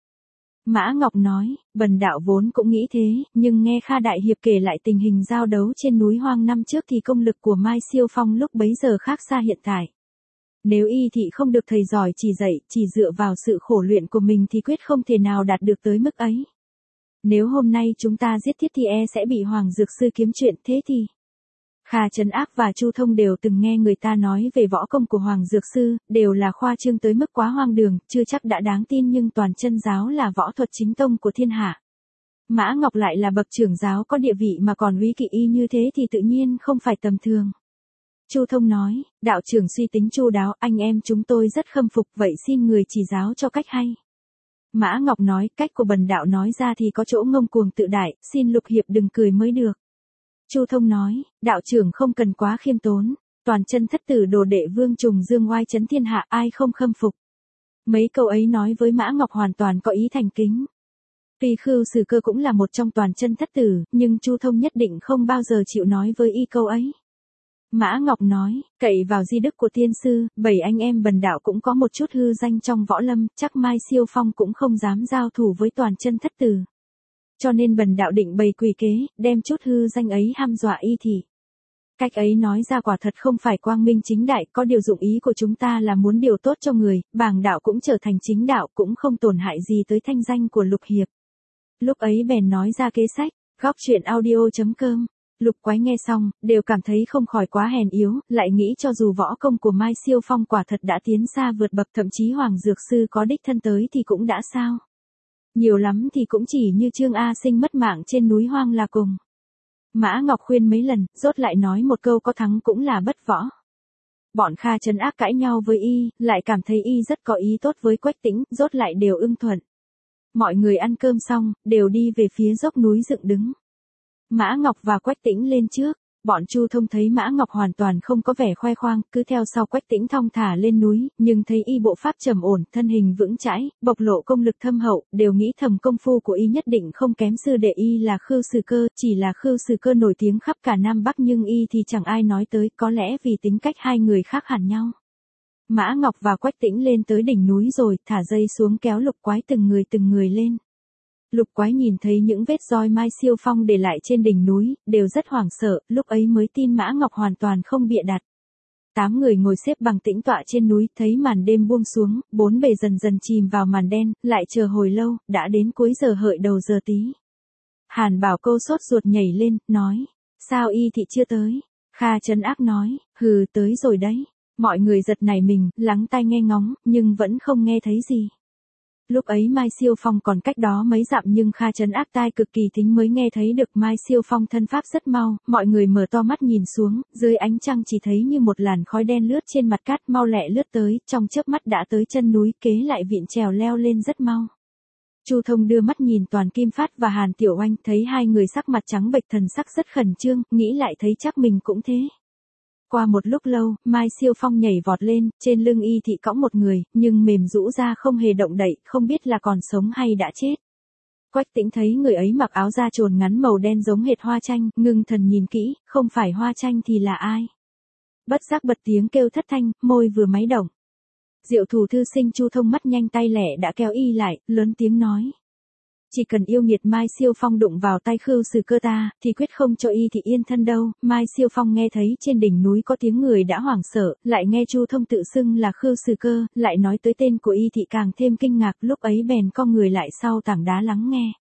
Mã Ngọc nói, bần đạo vốn cũng nghĩ thế, nhưng nghe Kha Đại Hiệp kể lại tình hình giao đấu trên núi hoang năm trước thì công lực của Mai Siêu Phong lúc bấy giờ khác xa hiện tại. Nếu Y Thị không được thầy giỏi chỉ dạy, chỉ dựa vào sự khổ luyện của mình thì quyết không thể nào đạt được tới mức ấy. Nếu hôm nay chúng ta giết Thiết thì e sẽ bị Hoàng Dược Sư kiếm chuyện, thế thì... Kha Trấn Ác và Chu Thông đều từng nghe người ta nói về võ công của Hoàng Dược Sư, đều là khoa trương tới mức quá hoang đường, chưa chắc đã đáng tin, nhưng toàn chân giáo là võ thuật chính tông của thiên hạ. Mã Ngọc lại là bậc trưởng giáo có địa vị mà còn uy kỵ Y như thế thì tự nhiên không phải tầm thường. Chu Thông nói, đạo trưởng suy tính chu đáo, anh em chúng tôi rất khâm phục, vậy xin người chỉ giáo cho cách hay. Mã Ngọc nói, cách của bần đạo nói ra thì có chỗ ngông cuồng tự đại, xin Lục Hiệp đừng cười mới được. Chu Thông nói, đạo trưởng không cần quá khiêm tốn, toàn chân thất tử đồ đệ Vương Trùng Dương oai chấn thiên hạ, ai không khâm phục. Mấy câu ấy nói với Mã Ngọc hoàn toàn có ý thành kính. Tuy Khưu Sử Cơ cũng là một trong toàn chân thất tử, nhưng Chu Thông nhất định không bao giờ chịu nói với Y câu ấy. Mã Ngọc nói, cậy vào di đức của tiên sư, bảy anh em bần đạo cũng có một chút hư danh trong võ lâm, chắc Mai Siêu Phong cũng không dám giao thủ với toàn chân thất tử. Cho nên bần đạo định bày quỷ kế, đem chút hư danh ấy hăm dọa Y Thị. Cách ấy nói ra quả thật không phải quang minh chính đại, có điều dụng ý của chúng ta là muốn điều tốt cho người, bàng đạo cũng trở thành chính đạo, cũng không tổn hại gì tới thanh danh của Lục Hiệp. Lúc ấy bèn nói ra kế sách, góc truyện audio chấm com. Lục Quái nghe xong, đều cảm thấy không khỏi quá hèn yếu, lại nghĩ cho dù võ công của Mai Siêu Phong quả thật đã tiến xa vượt bậc, thậm chí Hoàng Dược Sư có đích thân tới thì cũng đã sao. Nhiều lắm thì cũng chỉ như Trương A Sinh mất mạng trên núi hoang là cùng. Mã Ngọc khuyên mấy lần, rốt lại nói một câu có thắng cũng là bất võ. Bọn Kha Trấn Ác cãi nhau với Y, lại cảm thấy Y rất có ý tốt với Quách Tĩnh, rốt lại đều ưng thuận. Mọi người ăn cơm xong, đều đi về phía dốc núi dựng đứng. Mã Ngọc và Quách Tĩnh lên trước, Bọn Chu Thông thấy Mã Ngọc hoàn toàn không có vẻ khoe khoang, cứ theo sau Quách Tĩnh thong thả lên núi, nhưng thấy y bộ pháp trầm ổn, thân hình vững chãi, bộc lộ công lực thâm hậu, đều nghĩ thầm công phu của y nhất định không kém sư đệ y là Khưu Sử Cơ, chỉ là Khưu Sử Cơ nổi tiếng khắp cả Nam Bắc nhưng y thì chẳng ai nói tới, có lẽ vì tính cách hai người khác hẳn nhau. Mã Ngọc và Quách Tĩnh lên tới đỉnh núi rồi, thả dây xuống kéo Lục Quái từng người từng người lên. Lục Quái nhìn thấy những vết roi Mai Siêu Phong để lại trên đỉnh núi, đều rất hoảng sợ, lúc ấy mới tin Mã Ngọc hoàn toàn không bịa đặt. Tám người ngồi xếp bằng tĩnh tọa trên núi, thấy màn đêm buông xuống, bốn bề dần dần chìm vào màn đen, lại chờ hồi lâu, đã đến cuối giờ hợi đầu giờ tí. Hàn Bảo Câu sốt ruột nhảy lên, nói, sao y thị chưa tới? Kha Trấn Ác nói, hừ tới rồi đấy. Mọi người giật nảy mình, lắng tai nghe ngóng, nhưng vẫn không nghe thấy gì. Lúc ấy Mai Siêu Phong còn cách đó mấy dặm nhưng Kha Trấn Ác tai cực kỳ thính mới nghe thấy được Mai Siêu Phong thân pháp rất mau, mọi người mở to mắt nhìn xuống, dưới ánh trăng chỉ thấy như một làn khói đen lướt trên mặt cát mau lẹ lướt tới, trong chớp mắt đã tới chân núi, kế lại vịn trèo leo lên rất mau. Chu Thông đưa mắt nhìn Toàn Kim Phát và Hàn Tiểu Oanh, thấy hai người sắc mặt trắng bệch, thần sắc rất khẩn trương, nghĩ lại thấy chắc mình cũng thế. Qua một lúc lâu, Mai Siêu Phong nhảy vọt lên, trên lưng y thị cõng một người, nhưng mềm rũ ra không hề động đậy, không biết là còn sống hay đã chết. Quách Tĩnh thấy người ấy mặc áo da trồn ngắn màu đen giống hệt Hoa Tranh, ngưng thần nhìn kỹ, không phải Hoa Tranh thì là ai? Bất giác bật tiếng kêu thất thanh, môi vừa máy động. Diệu Thủ thư sinh Chu Thông mắt nhanh tay lẹ đã kéo y lại, lớn tiếng nói. Chỉ cần yêu nghiệt Mai Siêu Phong đụng vào tay Khưu Sử Cơ ta, thì quyết không cho y thị yên thân đâu. Mai Siêu Phong nghe thấy trên đỉnh núi có tiếng người đã hoảng sợ, lại nghe Chu Thông tự xưng là Khưu Sử Cơ, lại nói tới tên của y thị càng thêm kinh ngạc, lúc ấy bèn co người lại sau tảng đá lắng nghe.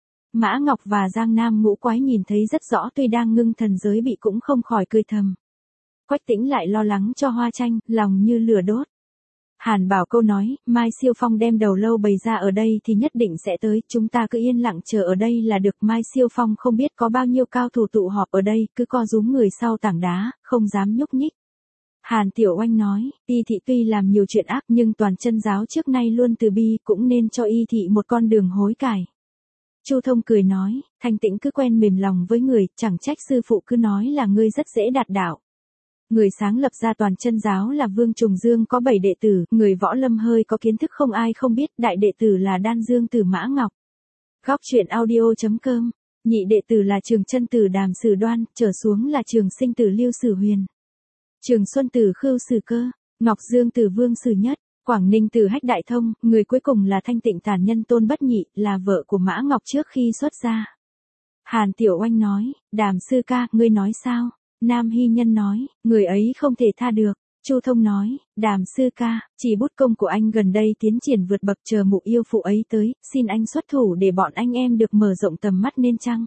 Mã Ngọc và Giang Nam Ngũ Quái nhìn thấy rất rõ, tuy đang ngưng thần giới bị cũng không khỏi cười thầm. Quách Tĩnh lại lo lắng cho Hoa Tranh, lòng như lửa đốt. Hàn Bảo Câu nói, Mai Siêu Phong đem đầu lâu bày ra ở đây thì nhất định sẽ tới, chúng ta cứ yên lặng chờ ở đây là được. Mai Siêu Phong không biết có bao nhiêu cao thủ tụ họp ở đây, cứ co rúm người sau tảng đá, không dám nhúc nhích. Hàn Tiểu Oanh nói, y thị tuy làm nhiều chuyện ác nhưng Toàn Chân giáo trước nay luôn từ bi, cũng nên cho y thị một con đường hối cải. Chu Thông cười nói, Thanh Tĩnh cứ quen mềm lòng với người, chẳng trách sư phụ cứ nói là ngươi rất dễ đạt đạo. Người sáng lập ra Toàn Chân giáo là Vương Trùng Dương có bảy đệ tử, người võ lâm hơi có kiến thức không ai không biết, đại đệ tử là Đan Dương Tử Mã Ngọc. Góc truyện audio chấm com, nhị đệ tử là Trường Chân Tử Đàm Sử Đoan, trở xuống là Trường Sinh Tử Lưu Sử Huyền. Trường Xuân Tử Khưu Sử Cơ, Ngọc Dương Tử Vương Sử Nhất, Quảng Ninh Tử Hách Đại Thông, người cuối cùng là Thanh Tịnh Tản Nhân Tôn Bất Nhị, là vợ của Mã Ngọc trước khi xuất gia. Hàn Tiểu Oanh nói, Đàm sư ca, ngươi nói sao? Nam Hy Nhân nói, người ấy không thể tha được. Chu Thông nói, Đàm sư ca, chỉ bút công của anh gần đây tiến triển vượt bậc, chờ mụ yêu phụ ấy tới, xin anh xuất thủ để bọn anh em được mở rộng tầm mắt nên chăng?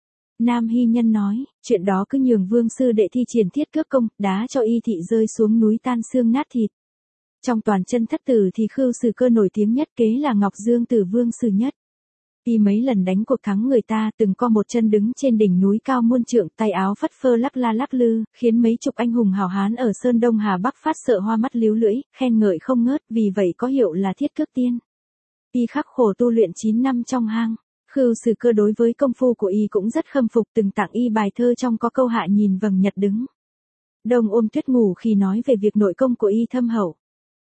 Nam Hy Nhân nói, chuyện đó cứ nhường Vương sư đệ thi triển thiết cước công, đá cho y thị rơi xuống núi tan xương nát thịt. Trong Toàn Chân thất tử thì Khưu Sử Cơ nổi tiếng nhất kế là Ngọc Dương Tử Vương Sử Nhất. Y mấy lần đánh cuộc thắng người ta, từng co một chân đứng trên đỉnh núi cao muôn trượng, tay áo phất phơ lắc la lắc lư, khiến mấy chục anh hùng hào hán ở Sơn Đông Hà Bắc phát sợ hoa mắt líu lưỡi, khen ngợi không ngớt, vì vậy có hiệu là thiết cước tiên. Y khắc khổ tu luyện chín năm trong hang. Khưu Sử Cơ đối với công phu của y cũng rất khâm phục, từng tặng y bài thơ trong có câu hạ nhìn vầng nhật đứng. Đông ôm tuyết ngủ khi nói về việc nội công của y thâm hậu.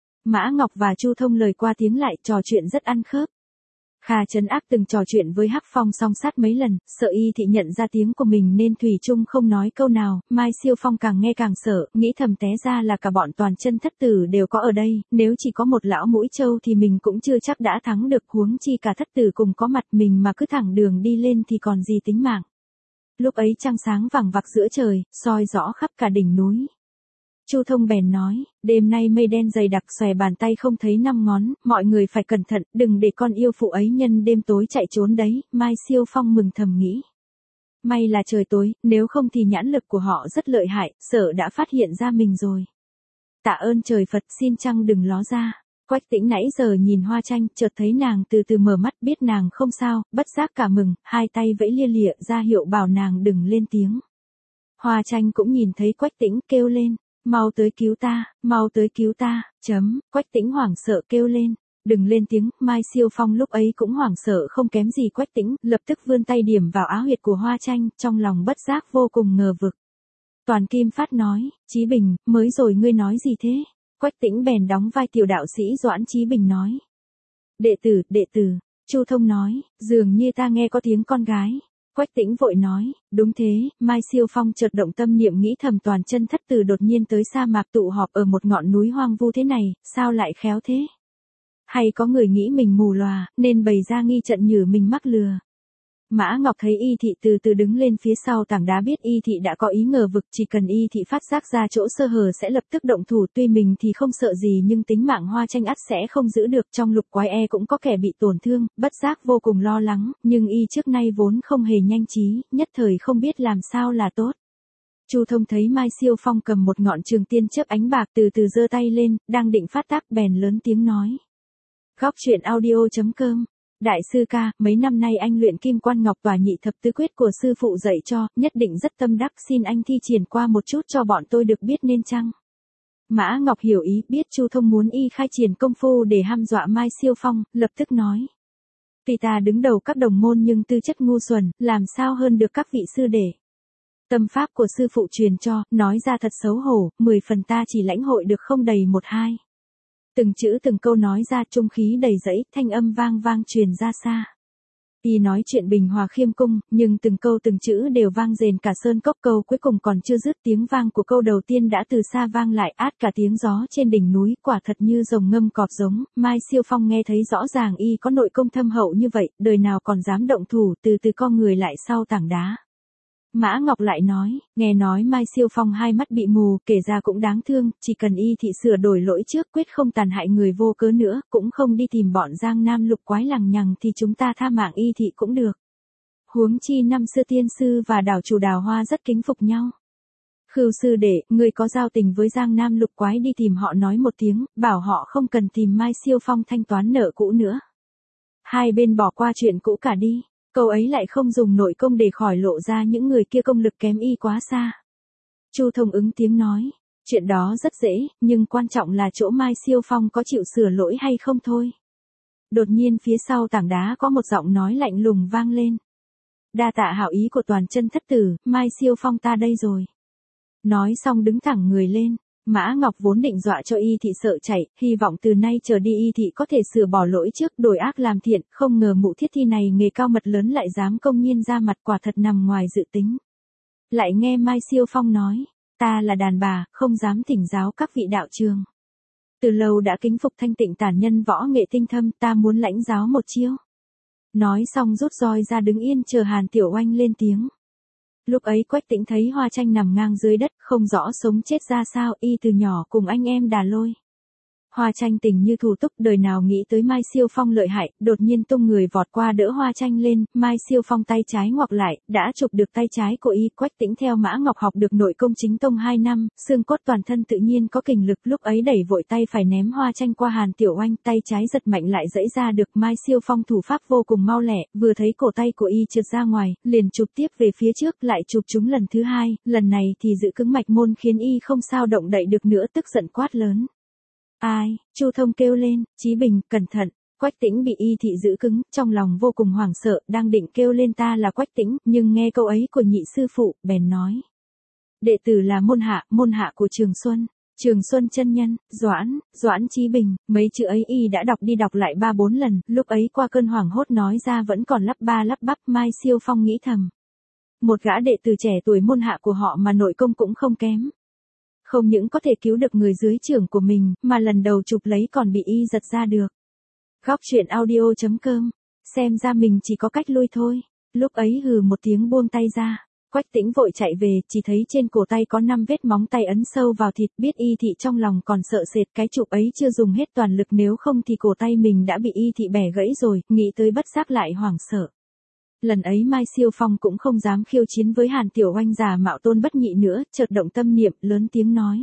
Mã Ngọc và Chu Thông lời qua tiếng lại, trò chuyện rất ăn khớp. Kha Trấn Ác từng trò chuyện với Hắc Phong song sát mấy lần, sợ y thị nhận ra tiếng của mình nên thủy chung không nói câu nào. Mai Siêu Phong càng nghe càng sợ, nghĩ thầm té ra là cả bọn Toàn Chân thất tử đều có ở đây, nếu chỉ có một lão mũi trâu thì mình cũng chưa chắc đã thắng được, huống chi cả thất tử cùng có mặt, mình mà cứ thẳng đường đi lên thì còn gì tính mạng. Lúc ấy trăng sáng vằng vặc giữa trời, soi rõ khắp cả đỉnh núi. Chu Thông bèn nói, đêm nay mây đen dày đặc, xòe bàn tay không thấy năm ngón, mọi người phải cẩn thận, đừng để con yêu phụ ấy nhân đêm tối chạy trốn đấy. Mai Siêu Phong mừng thầm nghĩ. May là trời tối, nếu không thì nhãn lực của họ rất lợi hại, sợ đã phát hiện ra mình rồi. Tạ ơn trời Phật, xin chăng đừng ló ra. Quách Tĩnh nãy giờ nhìn Hoa Tranh, chợt thấy nàng từ từ mở mắt, biết nàng không sao, bất giác cả mừng, hai tay vẫy lia lịa ra hiệu bảo nàng đừng lên tiếng. Hoa Tranh cũng nhìn thấy Quách Tĩnh, kêu lên. Mau tới cứu ta, mau tới cứu ta, chấm, Quách Tĩnh hoảng sợ kêu lên, đừng lên tiếng. Mai Siêu Phong lúc ấy cũng hoảng sợ không kém gì Quách Tĩnh, lập tức vươn tay điểm vào áo huyệt của Hoa Tranh, trong lòng bất giác vô cùng ngờ vực. Toàn Kim Phát nói, Chí Bình, mới rồi ngươi nói gì thế? Quách Tĩnh bèn đóng vai tiểu đạo sĩ Doãn Chí Bình nói. Đệ tử, đệ tử. Chu Thông nói, dường như ta nghe có tiếng con gái. Quách Tĩnh vội nói, đúng thế, Mai Siêu Phong chợt động tâm niệm nghĩ thầm toàn chân thất tử đột nhiên tới sa mạc tụ họp ở một ngọn núi hoang vu thế này, sao lại khéo thế? Hay có người nghĩ mình mù lòa, nên bày ra nghi trận nhử mình mắc lừa. Mã Ngọc thấy Y Thị từ từ đứng lên phía sau tảng đá biết Y Thị đã có ý ngờ vực, chỉ cần Y Thị phát giác ra chỗ sơ hở sẽ lập tức động thủ, tuy mình thì không sợ gì nhưng tính mạng Hoa Tranh ắt sẽ không giữ được, trong lục quái e cũng có kẻ bị tổn thương, bất giác vô cùng lo lắng, nhưng Y trước nay vốn không hề nhanh trí, nhất thời không biết làm sao là tốt. Chu Thông thấy Mai Siêu Phong cầm một ngọn trường tiên chớp ánh bạc từ từ giơ tay lên, đang định phát tác bèn lớn tiếng nói. Góc truyện audio.com Đại sư ca, mấy năm nay anh luyện Kim Quan Ngọc Tỏa Nhị Thập Tứ Quyết của sư phụ dạy cho, nhất định rất tâm đắc, xin anh thi triển qua một chút cho bọn tôi được biết nên chăng? Mã Ngọc hiểu ý, biết Chu Thông muốn y khai triển công phu để hăm dọa Mai Siêu Phong, lập tức nói. Tuy ta đứng đầu các đồng môn nhưng tư chất ngu xuẩn, làm sao hơn được các vị sư đệ. Tâm pháp của sư phụ truyền cho, nói ra thật xấu hổ, mười phần ta chỉ lãnh hội được không đầy một hai. Từng chữ từng câu nói ra trung khí đầy dẫy, thanh âm vang vang truyền ra xa. Y nói chuyện bình hòa khiêm cung, nhưng từng câu từng chữ đều vang rền cả sơn cốc, câu cuối cùng còn chưa dứt tiếng vang của câu đầu tiên đã từ xa vang lại át cả tiếng gió trên đỉnh núi, quả thật như rồng ngâm cọp giống. Mai Siêu Phong nghe thấy rõ ràng y có nội công thâm hậu như vậy, đời nào còn dám động thủ, từ từ co người lại sau tảng đá. Mã Ngọc lại nói, nghe nói Mai Siêu Phong hai mắt bị mù, kể ra cũng đáng thương, chỉ cần Y Thị sửa đổi lỗi trước quyết không tàn hại người vô cớ nữa, cũng không đi tìm bọn Giang Nam lục quái lằng nhằng thì chúng ta tha mạng Y Thị cũng được. Huống chi năm xưa tiên sư và đảo chủ Đào Hoa rất kính phục nhau. Khưu sư đệ, người có giao tình với Giang Nam lục quái đi tìm họ nói một tiếng, bảo họ không cần tìm Mai Siêu Phong thanh toán nợ cũ nữa. Hai bên bỏ qua chuyện cũ cả đi. Câu ấy lại không dùng nội công để khỏi lộ ra những người kia công lực kém y quá xa. Chu Thông ứng tiếng nói, chuyện đó rất dễ, nhưng quan trọng là chỗ Mai Siêu Phong có chịu sửa lỗi hay không thôi. Đột nhiên phía sau tảng đá có một giọng nói lạnh lùng vang lên. Đa tạ hảo ý của toàn chân thất tử, Mai Siêu Phong ta đây rồi. Nói xong đứng thẳng người lên. Mã Ngọc vốn định dọa cho Y Thị sợ chạy, hy vọng từ nay trở đi Y Thị có thể sửa bỏ lỗi trước, đổi ác làm thiện, không ngờ mụ thiết thi này nghề cao mật lớn lại dám công nhiên ra mặt, quả thật nằm ngoài dự tính. Lại nghe Mai Siêu Phong nói, ta là đàn bà, không dám thỉnh giáo các vị đạo trường. Từ lâu đã kính phục thanh tịnh tản nhân võ nghệ tinh thâm, ta muốn lãnh giáo một chiêu. Nói xong rút roi ra đứng yên chờ Hàn Tiểu Oanh lên tiếng. Lúc ấy Quách Tĩnh thấy Hoa Tranh nằm ngang dưới đất, không rõ sống chết ra sao, y từ nhỏ cùng anh em đà lôi. Hoa Tranh tình như thủ túc, đời nào nghĩ tới Mai Siêu Phong lợi hại, đột nhiên tung người vọt qua đỡ Hoa Tranh lên, Mai Siêu Phong tay trái ngoặc lại, đã chụp được tay trái của y. Quách Tĩnh theo Mã Ngọc học được nội công chính tông hai năm, xương cốt toàn thân tự nhiên có kình lực, lúc ấy đẩy vội tay phải ném Hoa Tranh qua Hàn Tiểu Oanh, tay trái giật mạnh lại giãy ra được. Mai Siêu Phong thủ pháp vô cùng mau lẹ, vừa thấy cổ tay của y trượt ra ngoài, liền chụp tiếp về phía trước, lại chụp trúng lần thứ hai, lần này thì giữ cứng mạch môn khiến y không sao động đậy được nữa, tức giận quát lớn. Ai? Chu Thông kêu lên, Chí Bình, cẩn thận. Quách Tĩnh bị Y Thị giữ cứng, trong lòng vô cùng hoảng sợ, đang định kêu lên ta là Quách Tĩnh, nhưng nghe câu ấy của nhị sư phụ, bèn nói. Đệ tử là môn hạ, môn hạ của Trường Xuân. Trường Xuân chân nhân, Doãn, Doãn Chí Bình, mấy chữ ấy y đã đọc đi đọc lại ba bốn lần, lúc ấy qua cơn hoảng hốt nói ra vẫn còn lắp ba lắp bắp. Mai Siêu Phong nghĩ thầm. Một gã đệ tử trẻ tuổi môn hạ của họ mà nội công cũng không kém. Không những có thể cứu được người dưới trưởng của mình, mà lần đầu chụp lấy còn bị y giật ra được. Góc truyện audio.com, xem ra mình chỉ có cách lui thôi. Lúc ấy hừ một tiếng buông tay ra. Quách Tĩnh vội chạy về, chỉ thấy trên cổ tay có năm vết móng tay ấn sâu vào thịt, biết Y Thị trong lòng còn sợ sệt, cái chụp ấy chưa dùng hết toàn lực, nếu không thì cổ tay mình đã bị Y Thị bẻ gãy rồi, nghĩ tới bất giác lại hoảng sợ. Lần ấy Mai Siêu Phong cũng không dám khiêu chiến với Hàn Tiểu Oanh già mạo tôn bất nhị nữa, chợt động tâm niệm, lớn tiếng nói.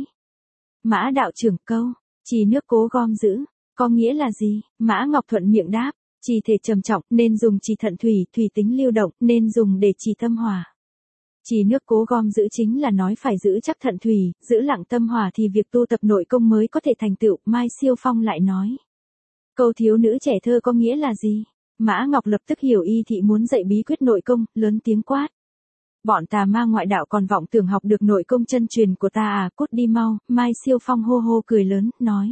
Mã đạo trưởng câu, trì nước cố gom giữ, có nghĩa là gì? Mã Ngọc thuận miệng đáp, trì thể trầm trọng, nên dùng trì thận thủy, thủy tính lưu động, nên dùng để trì tâm hỏa. Trì nước cố gom giữ chính là nói phải giữ chắc thận thủy, giữ lặng tâm hỏa thì việc tu tập nội công mới có thể thành tựu. Mai Siêu Phong lại nói. Câu thiếu nữ trẻ thơ có nghĩa là gì? Mã Ngọc lập tức hiểu Y Thị muốn dạy bí quyết nội công, lớn tiếng quát. Bọn tà ma ngoại đạo còn vọng tưởng học được nội công chân truyền của ta à, cút đi mau, Mai Siêu Phong hô hô cười lớn, nói.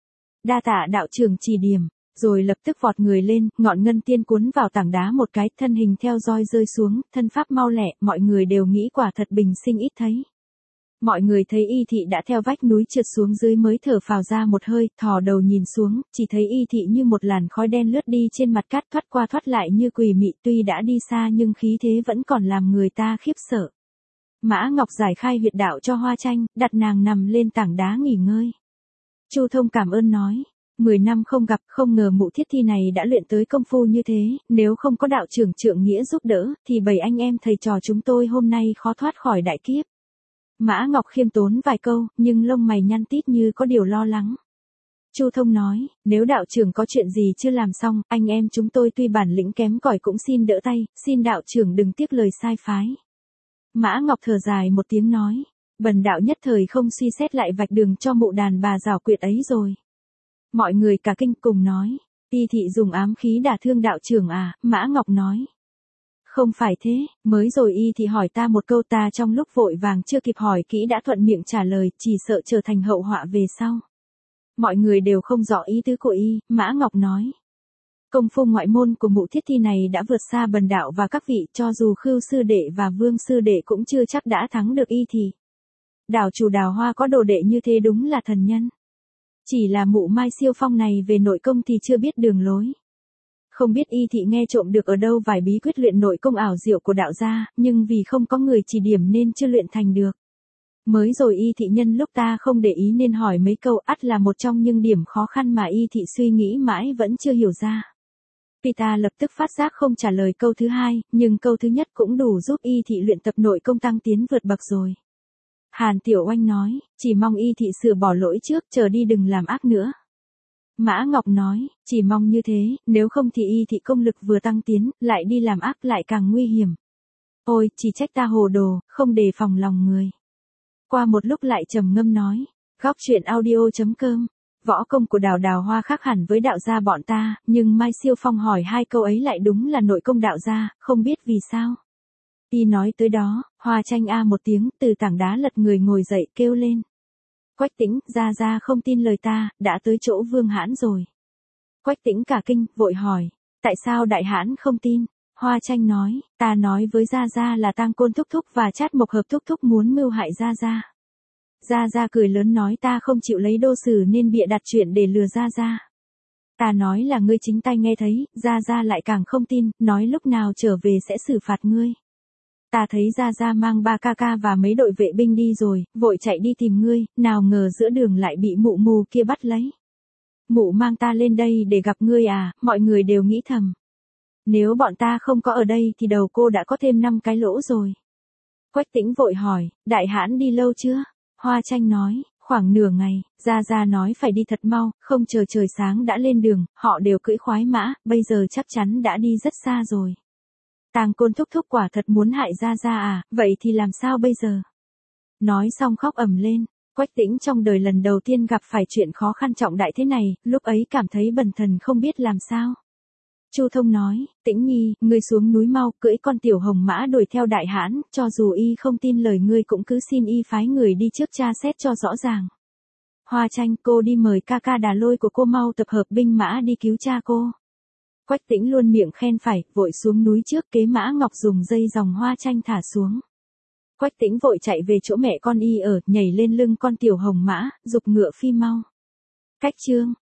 Đa tạ đạo trưởng chỉ điểm, rồi lập tức vọt người lên, ngọn ngân tiên cuốn vào tảng đá một cái, thân hình theo roi rơi xuống, thân pháp mau lẹ, mọi người đều nghĩ quả thật bình sinh ít thấy. Mọi người thấy y thị đã theo vách núi trượt xuống dưới mới thở phào ra một hơi, thò đầu nhìn xuống, chỉ thấy y thị như một làn khói đen lướt đi trên mặt cát, thoát qua thoát lại như quỷ mị, tuy đã đi xa nhưng khí thế vẫn còn làm người ta khiếp sợ. Mã Ngọc giải khai huyệt đạo cho Hoa Tranh, đặt nàng nằm lên tảng đá nghỉ ngơi. Chu Thông cảm ơn nói. Mười năm không gặp, không ngờ mụ thiết thi này đã luyện tới công phu như thế, nếu không có đạo trưởng Trượng Nghĩa giúp đỡ, thì bảy anh em thầy trò chúng tôi hôm nay khó thoát khỏi đại kiếp. Mã Ngọc khiêm tốn vài câu, nhưng lông mày nhăn tít như có điều lo lắng. Chu Thông nói, nếu đạo trưởng có chuyện gì chưa làm xong, anh em chúng tôi tuy bản lĩnh kém cỏi cũng xin đỡ tay, xin đạo trưởng đừng tiếc lời sai phái. Mã Ngọc thở dài một tiếng nói, bần đạo nhất thời không suy xét lại vạch đường cho mụ đàn bà giảo quyệt ấy rồi. Mọi người cả kinh cùng nói, y thị dùng ám khí đả thương đạo trưởng à, Mã Ngọc nói. Không phải thế, mới rồi y thị hỏi ta một câu, ta trong lúc vội vàng chưa kịp hỏi kỹ đã thuận miệng trả lời, chỉ sợ trở thành hậu họa về sau. Mọi người đều không rõ ý tứ của y, Mã Ngọc nói. Công phu ngoại môn của mụ thiết thi này đã vượt xa bần đạo và các vị, cho dù Khưu sư đệ và Vương sư đệ cũng chưa chắc đã thắng được y thị. Đảo chủ Đào Hoa có đồ đệ như thế đúng là thần nhân. Chỉ là mụ Mai Siêu Phong này về nội công thì chưa biết đường lối. Không biết y thị nghe trộm được ở đâu vài bí quyết luyện nội công ảo diệu của đạo gia, nhưng vì không có người chỉ điểm nên chưa luyện thành được. Mới rồi y thị nhân lúc ta không để ý nên hỏi mấy câu, ắt là một trong những điểm khó khăn mà y thị suy nghĩ mãi vẫn chưa hiểu ra. Pita lập tức phát giác không trả lời câu thứ hai, nhưng câu thứ nhất cũng đủ giúp y thị luyện tập nội công tăng tiến vượt bậc rồi. Hàn Tiểu Oanh nói, chỉ mong y thị sửa bỏ lỗi trước, chờ đi đừng làm ác nữa. Mã Ngọc nói, chỉ mong như thế, nếu không thì y thị công lực vừa tăng tiến, lại đi làm ác lại càng nguy hiểm. Ôi, chỉ trách ta hồ đồ, không đề phòng lòng người. Qua một lúc lại trầm ngâm nói, góc truyện audio chấm com, võ công của Đào Đào Hoa khác hẳn với đạo gia bọn ta, nhưng Mai Siêu Phong hỏi hai câu ấy lại đúng là nội công đạo gia, không biết vì sao. Y nói tới đó, Hoa Tranh a một tiếng, từ tảng đá lật người ngồi dậy kêu lên. Quách Tĩnh, gia gia không tin lời ta, đã tới chỗ Vương Hãn rồi. Quách Tĩnh cả kinh, vội hỏi, tại sao đại hãn không tin? Hoa Tranh nói, ta nói với gia gia là Tang Côn thúc thúc và Trát Mộc Hợp thúc thúc muốn mưu hại gia gia. Gia gia cười lớn nói ta không chịu lấy đô sử nên bịa đặt chuyện để lừa gia gia. Ta nói là ngươi chính tay nghe thấy, gia gia lại càng không tin, nói lúc nào trở về sẽ xử phạt ngươi. Ta thấy Gia Gia mang ba ca ca và mấy đội vệ binh đi rồi, vội chạy đi tìm ngươi, nào ngờ giữa đường lại bị mụ mù kia bắt lấy. Mụ mang ta lên đây để gặp ngươi à, mọi người đều nghĩ thầm. Nếu bọn ta không có ở đây thì đầu cô đã có thêm năm cái lỗ rồi. Quách Tĩnh vội hỏi, đại hãn đi lâu chưa? Hoa Tranh nói, khoảng nửa ngày, Gia Gia nói phải đi thật mau, không chờ trời sáng đã lên đường, họ đều cưỡi khoái mã, bây giờ chắc chắn đã đi rất xa rồi. Tang Côn thúc thúc quả thật muốn hại Gia Gia à, vậy thì làm sao bây giờ? Nói xong khóc ầm lên, Quách Tĩnh trong đời lần đầu tiên gặp phải chuyện khó khăn trọng đại thế này, lúc ấy cảm thấy bần thần không biết làm sao. Chu Thông nói, Tĩnh Nhi, ngươi xuống núi mau, cưỡi con tiểu hồng mã đuổi theo đại hãn, cho dù y không tin lời ngươi cũng cứ xin y phái người đi trước tra xét cho rõ ràng. Hoa Tranh, cô đi mời ca ca Đà Lôi của cô mau tập hợp binh mã đi cứu cha cô. Quách Tĩnh luôn miệng khen phải, vội xuống núi trước, kế Mã Ngọc dùng dây dòng Hoa Tranh thả xuống. Quách Tĩnh vội chạy về chỗ mẹ con y ở, nhảy lên lưng con tiểu hồng mã, giục ngựa phi mau. Cách chương